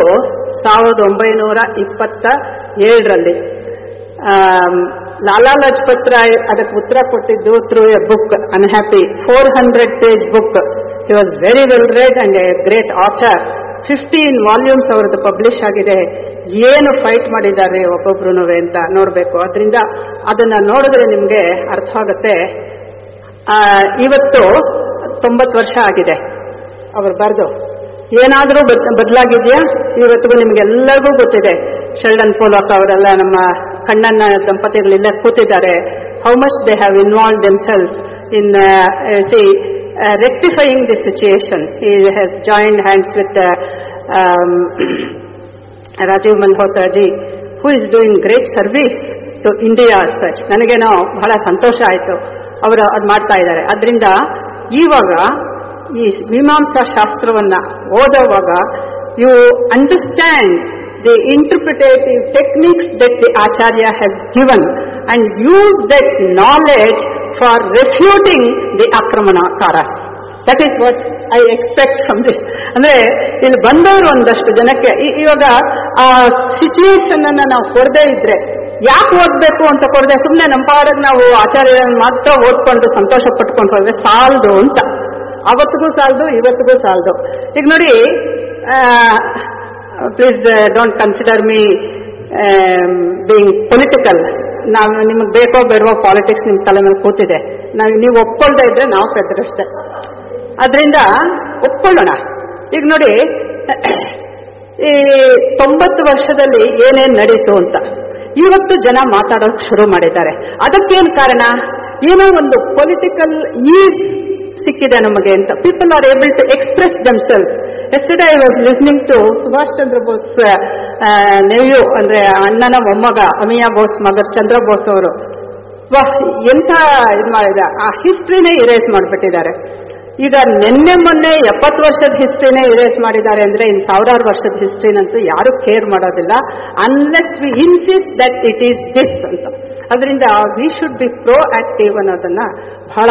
1927ರಲ್ಲಿ. ಲಾಲಾ ಲಜಪತ್ ರಾಯ್ ಅದಕ್ಕೆ ಉತ್ತರ ಕೊಟ್ಟಿದ್ದು through a book, unhappy, 400 page book. He was very well read and a great author. 15 volumes ಅವರದ್ದು ಪಬ್ಲಿಷ್ ಆಗಿದೆ. ಏನು ಫೈಟ್ ಮಾಡಿದ್ದಾರೆ ಒಬ್ಬೊಬ್ರು ಅಂತ ನೋಡ್ಬೇಕು. ಅದರಿಂದ ಅದನ್ನ ನೋಡಿದ್ರೆ ನಿಮ್ಗೆ ಅರ್ಥವಾಗುತ್ತೆ. ಇವತ್ತು 90 ವರ್ಷ ಆಗಿದೆ ಅವರು ಬರೆದು. ಏನಾದರೂ ಬದಲಾಗಿದೆಯಾ? ಇವತ್ತಿಗೂ ನಿಮ್ಗೆಲ್ಲರಿಗೂ ಗೊತ್ತಿದೆ. ಶೆಲ್ಡನ್ ಪೋಲಾಕ್ ಅವರೆಲ್ಲ, ನಮ್ಮ ಕಣ್ಣನ್ನ ದಂಪತಿಗಳೆಲ್ಲ ಕೂತಿದ್ದಾರೆ. How much they have involve themselves in rectifying the situation. He has joined hands with Rajiv Malhotra ji, who is doing great service to India as such. ನನಗೇನೋ ಬಹಳ ಸಂತೋಷ ಆಯಿತು ಅವರು ಅದು ಮಾಡ್ತಾ ಇದ್ದಾರೆ. ಅದರಿಂದ ಇವಾಗ ಈ ಮೀಮಾಂಸಾ ಶಾಸ್ತ್ರವನ್ನ ಓದುವಾಗ you understand the interpretative techniques that the Acharya has given and use that knowledge for refuting the Akramanakaras. That is what I expect from this. ಅಂದ್ರೆ ಇಲ್ಲಿ ಬಂದವರು ಒಂದಷ್ಟು ಜನಕ್ಕೆ ಇವಾಗ ಆ ಸಿಚುವೇಶನ್ ಅನ್ನ ನಾವು ಕೊಡದೇ ಇದ್ರೆ, ಯಾಕೆ ಓದ್ಬೇಕು ಅಂತ ಕೊಡದೆ ಸುಮ್ಮನೆ ನಮ್ಮ ಪಾಡಕ್ಕೆ ನಾವು ಆಚಾರ್ಯರನ್ನು ಮಾತ್ರ ಓದ್ಕೊಂಡು ಸಂತೋಷ ಪಟ್ಕೊಂಡು ಹೋದ್ರೆ ಸಾಲದು ಅಂತ. ಅವತ್ತಿಗೂ ಸಾಲದು, ಇವತ್ತಿಗೂ ಸಾಲದು. ಈಗ ನೋಡಿ, please don't consider me being political. ನಾವು ನಿಮಗೆ ಬೇಕೋ ಬೇಡವೋ ಪಾಲಿಟಿಕ್ಸ್ ನಿಮ್ಮ ತಲೆ ಮೇಲೆ ಕೂತಿದೆ. ನೀವು ಒಪ್ಕೊಳ್ತಾ ಇದ್ರೆ ನಾವು ಪೆದ್ದರಷ್ಟೇ. ಅದರಿಂದ ಒಪ್ಕೊಳ್ಳೋಣ. ಈಗ ನೋಡಿ, ಈ 90 ವರ್ಷದಲ್ಲಿ ಏನೇನು ನಡೀತು ಅಂತ ಇವತ್ತು ಜನ ಮಾತಾಡೋಕೆ ಶುರು ಮಾಡಿದ್ದಾರೆ. ಅದಕ್ಕೇನು ಕಾರಣ? ಏನೋ ಒಂದು ಪೊಲಿಟಿಕಲ್ ಈಸ್ ಸಿಕ್ಕಿದೆ ನಮಗೆ ಅಂತ. People are able to express themselves. Yesterday I was listening to Subhash Chandra Bose nephew, ಅಂದ್ರೆ ಅಣ್ಣನ ಮೊಮ್ಮಗ ಅಮಿಯಾ ಬೋಸ್ ಮಗ ಚಂದ್ರ ಬೋಸ್ ಅವರು. ವಾಹ್, ಎಂಥ ಇದು ಮಾಡಿದ, ಆ ಹಿಸ್ಟ್ರಿನೇ ಇರೇಸ್ ಮಾಡಿಬಿಟ್ಟಿದ್ದಾರೆ. ಈಗ ನಿನ್ನೆ ಮೊನ್ನೆ 70 ವರ್ಷದ ಹಿಸ್ಟ್ರಿನೇ ಇರೇಸ್ ಮಾಡಿದ್ದಾರೆ ಅಂದ್ರೆ ಇನ್ನು 1000 ವರ್ಷದ ಹಿಸ್ಟ್ರಿನಂತೂ ಯಾರು ಕೇರ್ ಮಾಡೋದಿಲ್ಲ, unless we insist that it is this ಅಂತ. ಅದರಿಂದ we should be proactive ಅನ್ನೋದನ್ನ ಬಹಳ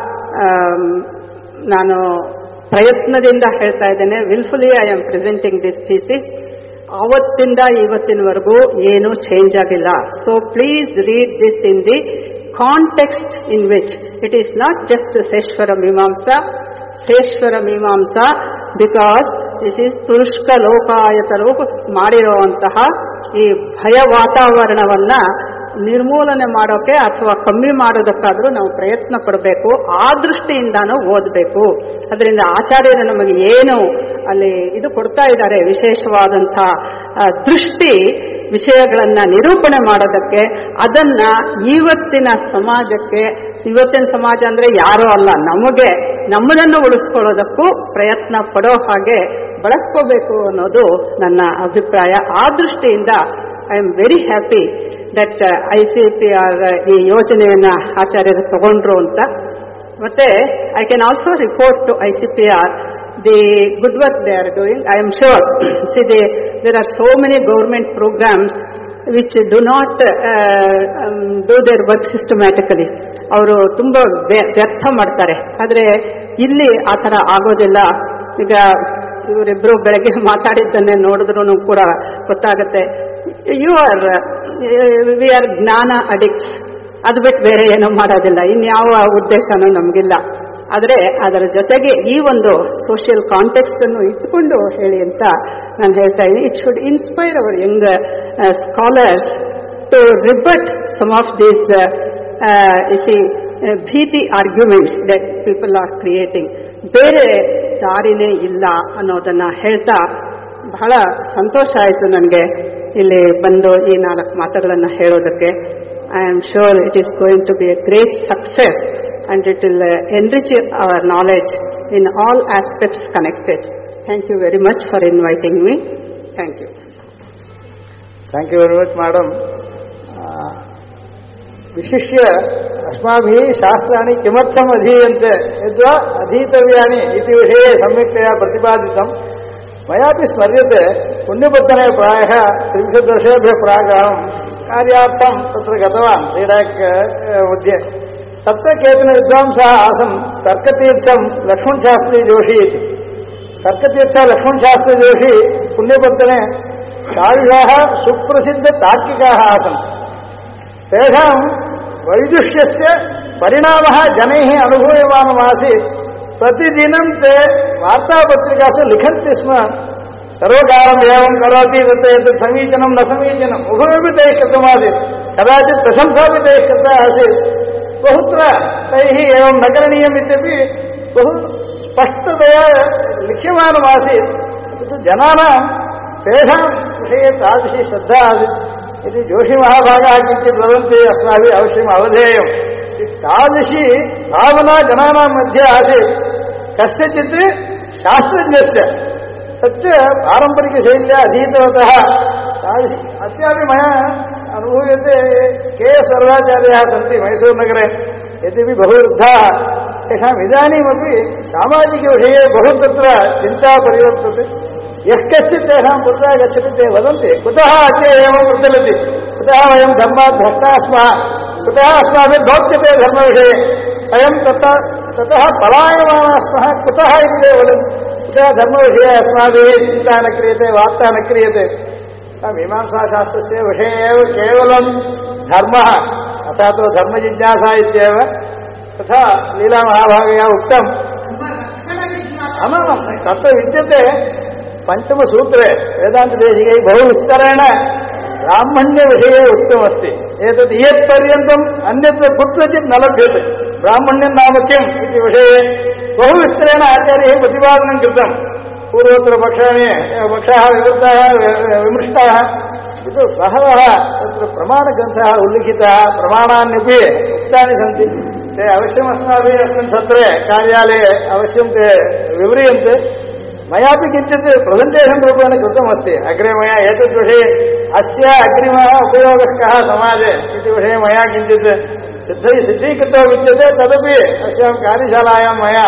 ನಾನು ಪ್ರಯತ್ನದಿಂದ ಹೇಳ್ತಾ ಇದ್ದೇನೆ. Wilfully I am presenting this thesis. ಅವತ್ತಿಂದ ಇವತ್ತಿನವರೆಗೂ ಏನೂ ಚೇಂಜ್ ಆಗಿಲ್ಲ. So please read this in the context in which it is not just ಶೇಶ್ವರ ಮೀಮಾಂಸಾ ಬಿಕಾಸ್ ದಿಸ್ ಈಸ್ ತುರುಷ್ಕ ಲೋಕಾಯತರು ಮಾಡಿರುವಂತಹ ಈ ಭಯ ವಾತಾವರಣವನ್ನ ನಿರ್ಮೂಲನೆ ಮಾಡೋಕೆ ಅಥವಾ ಕಮ್ಮಿ ಮಾಡೋದಕ್ಕಾದ್ರೂ ನಾವು ಪ್ರಯತ್ನ ಪಡಬೇಕು. ಆ ದೃಷ್ಟಿಯಿಂದಾನು ಓದಬೇಕು. ಅದರಿಂದ ಆಚಾರ್ಯರು ನಮಗೆ ಏನು ಅಲ್ಲಿ ಇದು ಕೊಡ್ತಾ ಇದ್ದಾರೆ, ವಿಶೇಷವಾದಂಥ ದೃಷ್ಟಿ ವಿಷಯಗಳನ್ನ ನಿರೂಪಣೆ ಮಾಡೋದಕ್ಕೆ, ಅದನ್ನ ಇವತ್ತಿನ ಸಮಾಜಕ್ಕೆ, ಇವತ್ತಿನ ಸಮಾಜ ಅಂದ್ರೆ ಯಾರೋ ಅಲ್ಲ, ನಮಗೆ ನಮ್ಮದನ್ನು ಉಳಿಸ್ಕೊಳ್ಳೋದಕ್ಕೂ ಪ್ರಯತ್ನ ಪಡೋ ಹಾಗೆ ಬಳಸ್ಕೋಬೇಕು ಅನ್ನೋದು ನನ್ನ ಅಭಿಪ್ರಾಯ. ಆ ದೃಷ್ಟಿಯಿಂದ I am very happy that ICPR ಈ ಯೋಜನೆಯನ್ನ ಆಚಾರ್ಯರು ತಗೊಂಡ್ರು ಅಂತ. ಮತ್ತೆ I can also report to ICPR the good work they are doing. I am sure see there are so many government programs which do not do their work systematically. ಅವರು ತುಂಬಾ ವ್ಯರ್ಥ ಮಾಡ್ತಾರೆ. ಆದ್ರೆ ಇಲ್ಲಿ ಆ ಥರ ಆಗೋದಿಲ್ಲ. ಈಗ ಇವರಿಬ್ರು ಬೆಳಗ್ಗೆ ಮಾತಾಡಿದ್ದನ್ನೇ ನೋಡಿದ್ರು ಕೂಡ ಗೊತ್ತಾಗುತ್ತೆ. We are jnana addicts. ಅದು ಬಿಟ್ಟು ಬೇರೆ ಏನೂ ಮಾಡೋದಿಲ್ಲ, ಇನ್ಯಾವ ಉದ್ದೇಶನೂ ನಮಗಿಲ್ಲ. ಆದರೆ ಅದರ ಜೊತೆಗೆ ಈ ಒಂದು ಸೋಷಿಯಲ್ ಕಾಂಟೆಕ್ಸ್ಟ್ ಅನ್ನು ಇಟ್ಕೊಂಡು ಹೇಳಿ ಅಂತ ನಾನು ಹೇಳ್ತಾ ಇದ್ದೀನಿ. It should inspire our young scholars to rebut some of these bhiti arguments that people are creating. ಬೇರೆ ದಾರಿನೇ ಇಲ್ಲ ಅನ್ನೋದನ್ನ ಹೇಳ್ತಾ ಬಹಳ ಸಂತೋಷ ಆಯಿತು ನನಗೆ ಇಲ್ಲಿ ಬಂದು ಈ 4 ಮಾತುಗಳನ್ನು ಹೇಳೋದಕ್ಕೆ. I am sure it is going to be a great success and it will enrich our knowledge in all aspects connected. Thank you very much for inviting me. Thank you. Thank you very much, madam. विशिष्य अस्माभिः शास्त्राणि किमर्थम् अधीयन्ते यद्वा अधीतव्यानि इति विषये सम्यक्तया प्रतिपादितम्. मयापि स्मर्यते पुण्यपत्तने प्रायः 30 वर्षेभ्यः प्रागहं कार्यार्थं तत्र गतवान् सीडाक् मध्ये. तत्र केचन विद्वांसः आसन्. तर्कतीर्थं लक्ष्मणशास्त्री जोशी इति. तर्कतीर्थ लक्ष्मणशास्त्री जोशी पुण्यपत्तने तादृशाः सुप्रसिद्धतार्किकाः आसन्. तेषां वैदुष्यस्य परिणामः जनैः अनुभूयमानमासीत्. प्रतिदिनं ते वार्तापत्रिकासु लिखन्ति स्म, सर्वकारम् एवं करोति, तत् एतत् समीचीनं न समीचीनम् उभयमपि तैः कृतमासीत्. कदाचित् प्रशंसापि तैः कृता आसीत्. बहुत्र तैः एवं न करणीयम् इत्यपि बहु स्पष्टतया लिख्यमानमासीत्. तत् जनानां तेषां विषये तादृशी श्रद्धा आसीत्. यदि जोशीमहाभागाः किञ्चित् वदन्ति अस्माभिः अवश्यम् अवधेयम्. तादृशी भावना जनानां मध्ये आसीत्. कस्यचित् शास्त्रज्ञस्य तच्च पारम्परिकशैल्या अधीतवतः तादृशी अस्यापि मया अनुभूयते. KS वरदाचार्याः सन्ति मैसूरुनगरे. यद्यपि बहु वृद्धाः, तेषाम् इदानीमपि सामाजिकविषये बहु तत्र चिन्ता परिवर्तते. यः कश्चित् तेषां पुरतः गच्छति ते वदन्ति, कुतः अद्य एवं प्रचलति, कुतः वयं धर्मात् भ्रष्टाः स्मः, कुतः अस्माभिः भोक्ष्यते धर्मविषये, वयं ततः पलायमानाः स्मः, कुतः इति ते वदन्ति. कुतः धर्मविषये अस्माभिः चिन्ता न क्रियते, वार्ता न क्रियते. मीमांसाशास्त्रस्य विषये एव केवलं धर्मः, अतः तो धर्मजिज्ञासा इत्येव. तथा लीलामहाभागया उक्तम्. आमां तत्र विद्यते पञ्चमसूत्रे वेदान्तदेशिकैः बहु विस्तरेण ब्राह्मण्यविषये उक्तमस्ति. एतत् इयत्पर्यन्तम् अन्यत्र कुत्रचित् न लभ्यते. ब्राह्मण्यं नाम किम् इति विषये बहु विस्तरेण आचार्यैः प्रतिपादनं कृतम्. पूर्वोत्तरपक्षाः विवृताः विमृष्टाः. किन्तु बहवः तत्र प्रमाणग्रन्थाः उल्लिखिताः, प्रमाणान्यपि उक्तानि सन्ति. ते अवश्यम् अस्माभिः अस्मिन् सत्रे कार्यालये अवश्यं ते विव्रियन्ते. मयापि किञ्चित् प्रेसेण्टेशन् रूपेण कृतमस्ति. अग्रे मया एतद्विषये अस्य अग्रिमः उपयोगः कः समाजे इति विषये मया किञ्चित् सिद्धीकृतो विद्यते. तदपि अस्यां कार्यशालायां मया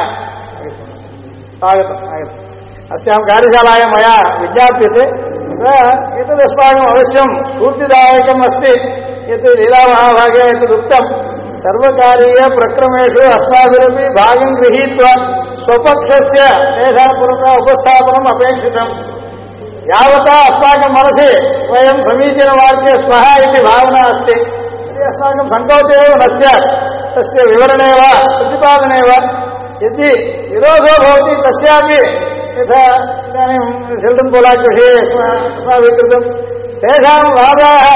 अस्यां कार्यशालायां मया विज्ञाप्यते. एतदस्माकम् अवश्यं स्फूर्तिदायकम् अस्ति. यत् लीलामहाभागे एतदुक्तं, सर्वकारीयप्रक्रमेषु अस्माभिरपि भागं गृहीत्वा स्वपक्षस्य तेषां पुरतः उपस्थापनम् अपेक्षितम्. यावता अस्माकं मनसि वयं समीचीनवाक्ये स्मः इति भावना अस्ति, यदि अस्माकं सङ्कोचो एव न स्यात् तस्य विवरणे वा प्रतिपादने वा. यदि विरोधो भवति तस्यापि यथा इदानीं शेल्डन् पोलाक् विषये अस्माभिः कृतं, तेषां वादाः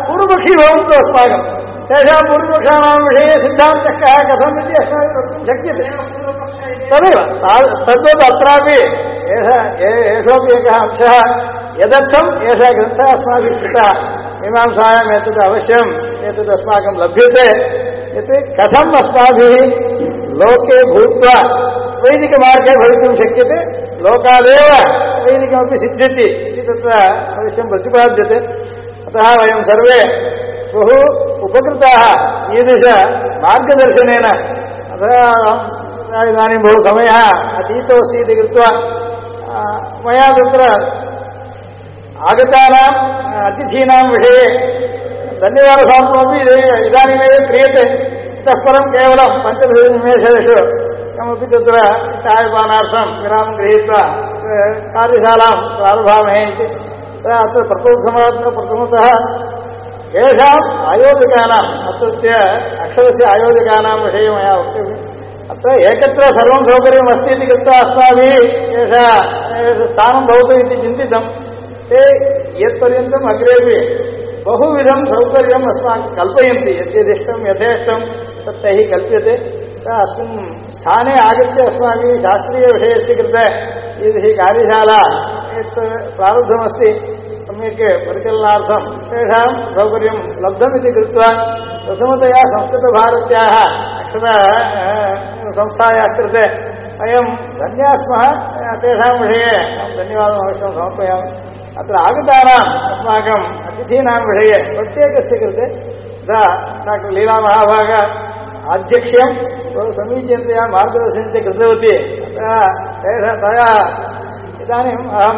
पूर्वपक्षी भवन्तु अस्माकं तेषां पूर्वपक्षाणां विषये सिद्धान्तः कः कथम् इति अस्माभिः वक्तुं शक्यते तदेव तद्वत् अत्रापि एषोपि एकः अंशः यदर्थम् एषः ग्रन्थः अस्माभिः कृतः मीमांसायाम् एतद् अवश्यम् एतद् अस्माकं लभ्यते यत् कथम् अस्माभिः लोके भूत्वा वैदिकमार्गे भवितुं शक्यते लोकादेव वैदिकमपि सिद्ध्यति इति तत्र अवश्यं प्रतिपाद्यते अतः वयं सर्वे बहु उपकृताः ईदृश मार्गदर्शनेन अतः इदानीं बहु समयः अतीतोऽस्ति इति कृत्वा मया तत्र आगतानाम् अतिथीनां विषये धन्यवादशास्त्रमपि इदानीमेव क्रियते इतः परं केवलं 15 निमेषेषु कमपि तत्र चायपानार्थं विरामं गृहीत्वा कार्यशालां प्रारभामहे इति अत्र प्रथमतः येषाम् आयोजकानाम् अत्रत्य अक्षरस्य आयोजकानां विषये मया वक्तव्यम् अत्र एकत्र सर्वं सौकर्यम् अस्ति इति कृत्वा अस्माभिः एष स्थानं भवतु इति चिन्तितं ते यत्पर्यन्तम् अग्रेपि बहुविधं सौकर्यम् अस्माकं कल्पयन्ति यद्यदिष्टं यथेष्टं तत् तैः कल्प्यते अस्मिन् स्थाने आगत्य अस्माभिः शास्त्रीयविषयस्य कृते ईदृशी कार्यशाला यत् प्रारब्धमस्ति सम्यक् परिचलनार्थं तेषां सौकर्यं लब्धमिति कृत्वा प्रथमतया संस्कृतभारत्याः अक्षरसंस्थायाः कृते वयं धन्याः स्मः तेषां विषये अहं धन्यवादम् अवश्यं समर्पयामि अत्र आगतानाम् अस्माकम् अतिथीनां विषये प्रत्येकस्य कृते तदा डाक्टर् लीलामहाभाग आध्यक्ष्यं बहु समीचीनतया मार्गदर्शनं च कृतवती तया इदानीम् अहं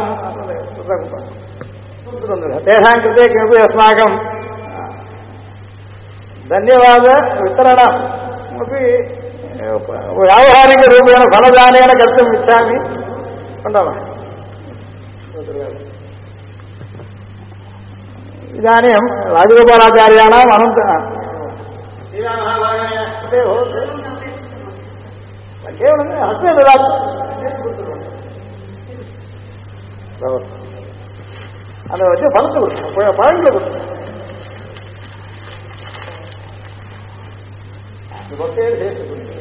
तेषां कृते किमपि अस्माकं धन्यवादवितरणम् अपि व्यावहारिकरूपेण फलदानेन कर्तुम् इच्छामि पण्डवः इदानीं राजगोपालाचार्याणाम् केवलं हस्ते ददातु அதை வச்சு பழத்தை கொடுத்து பழங்களை கொடுத்து பக்தியோடு சேர்த்து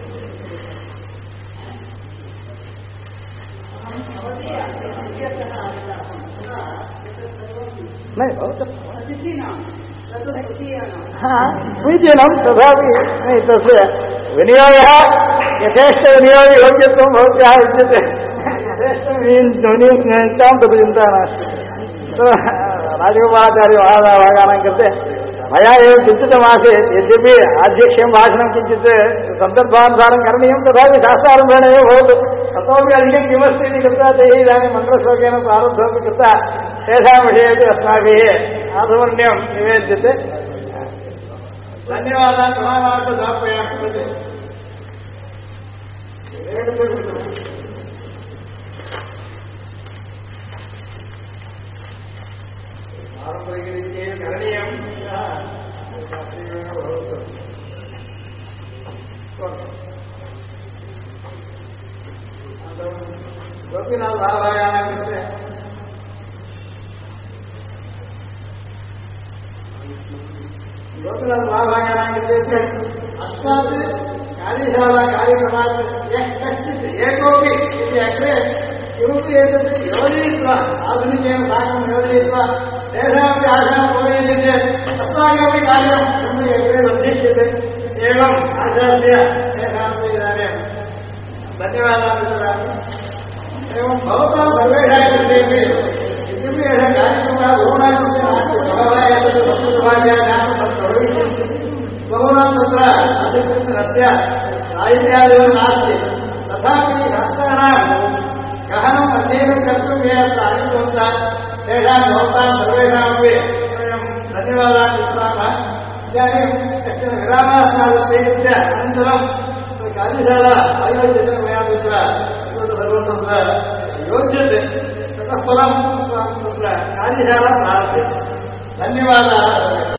समीचीनं तथापि तस्य विनियोगः यथेष्टविनियोगे योग्यत्वं भवत्याः विद्यते यथेष्टविनियोगतां तद् चिन्ता नास्ति राजगोपालाचार्य महाभागानां कृते मया एव चिन्तितमासीत् यद्यपि आध्यक्ष्यं भाषणं किञ्चित् सन्दर्भानुसारं करणीयं तथापि शास्त्रारम्भेण एव भवतु ततोपि अधिकं किमस्ति इति कृत्वा तैः इदानीं मन्त्रश्लोकेन प्रारब्धमपि कृत्वा तेषां विषयेपि अस्माभिः आधुवर्ण्यं निवेद्यते धन्यवादान् प्रमाणार्थं समर्पयामि पारम्परिकरीत्या करणीयं गोपीनाथ महाभागानां कृते अस्मात् कार्यशाला कार्यक्रमात् यः कश्चित् एकोऽपि इति अग्रे किमपि एतत् योजयित्वा आधुनिकेन साकं योजयित्वा तेषामपि आशां पूरयति चेत् अस्माकमपि कार्यं सम्यक् अग्रे वर्धिष्यते एवम् आशास्य तेषामपि इदानीं धन्यवादान् वितरामि एवं भवतां सर्वेषां कृतेपि यद्यपि एषः कार्यक्रमः बहुनां कृते नास्ति बहवः एतत् संस्कृतभाषायां बहूनां तत्र अधिकृतस्य साहित्यादिकं नास्ति तथापि शास्त्राणां गहनम् अध्ययनं कर्तुं ये अत्र आगतवन्तः तेषां भवतां सर्वेषामपि वयं धन्यवादान् दत्तामः इदानीं कश्चन विरामः अस्माभिः स्वीकृत्य अनन्तरं कार्यशाला आयोज्यते मया तत्र सर्वं तत्र योज्यते ततः परं तत्र कार्यशाला प्रारभ्यते धन्यवादाः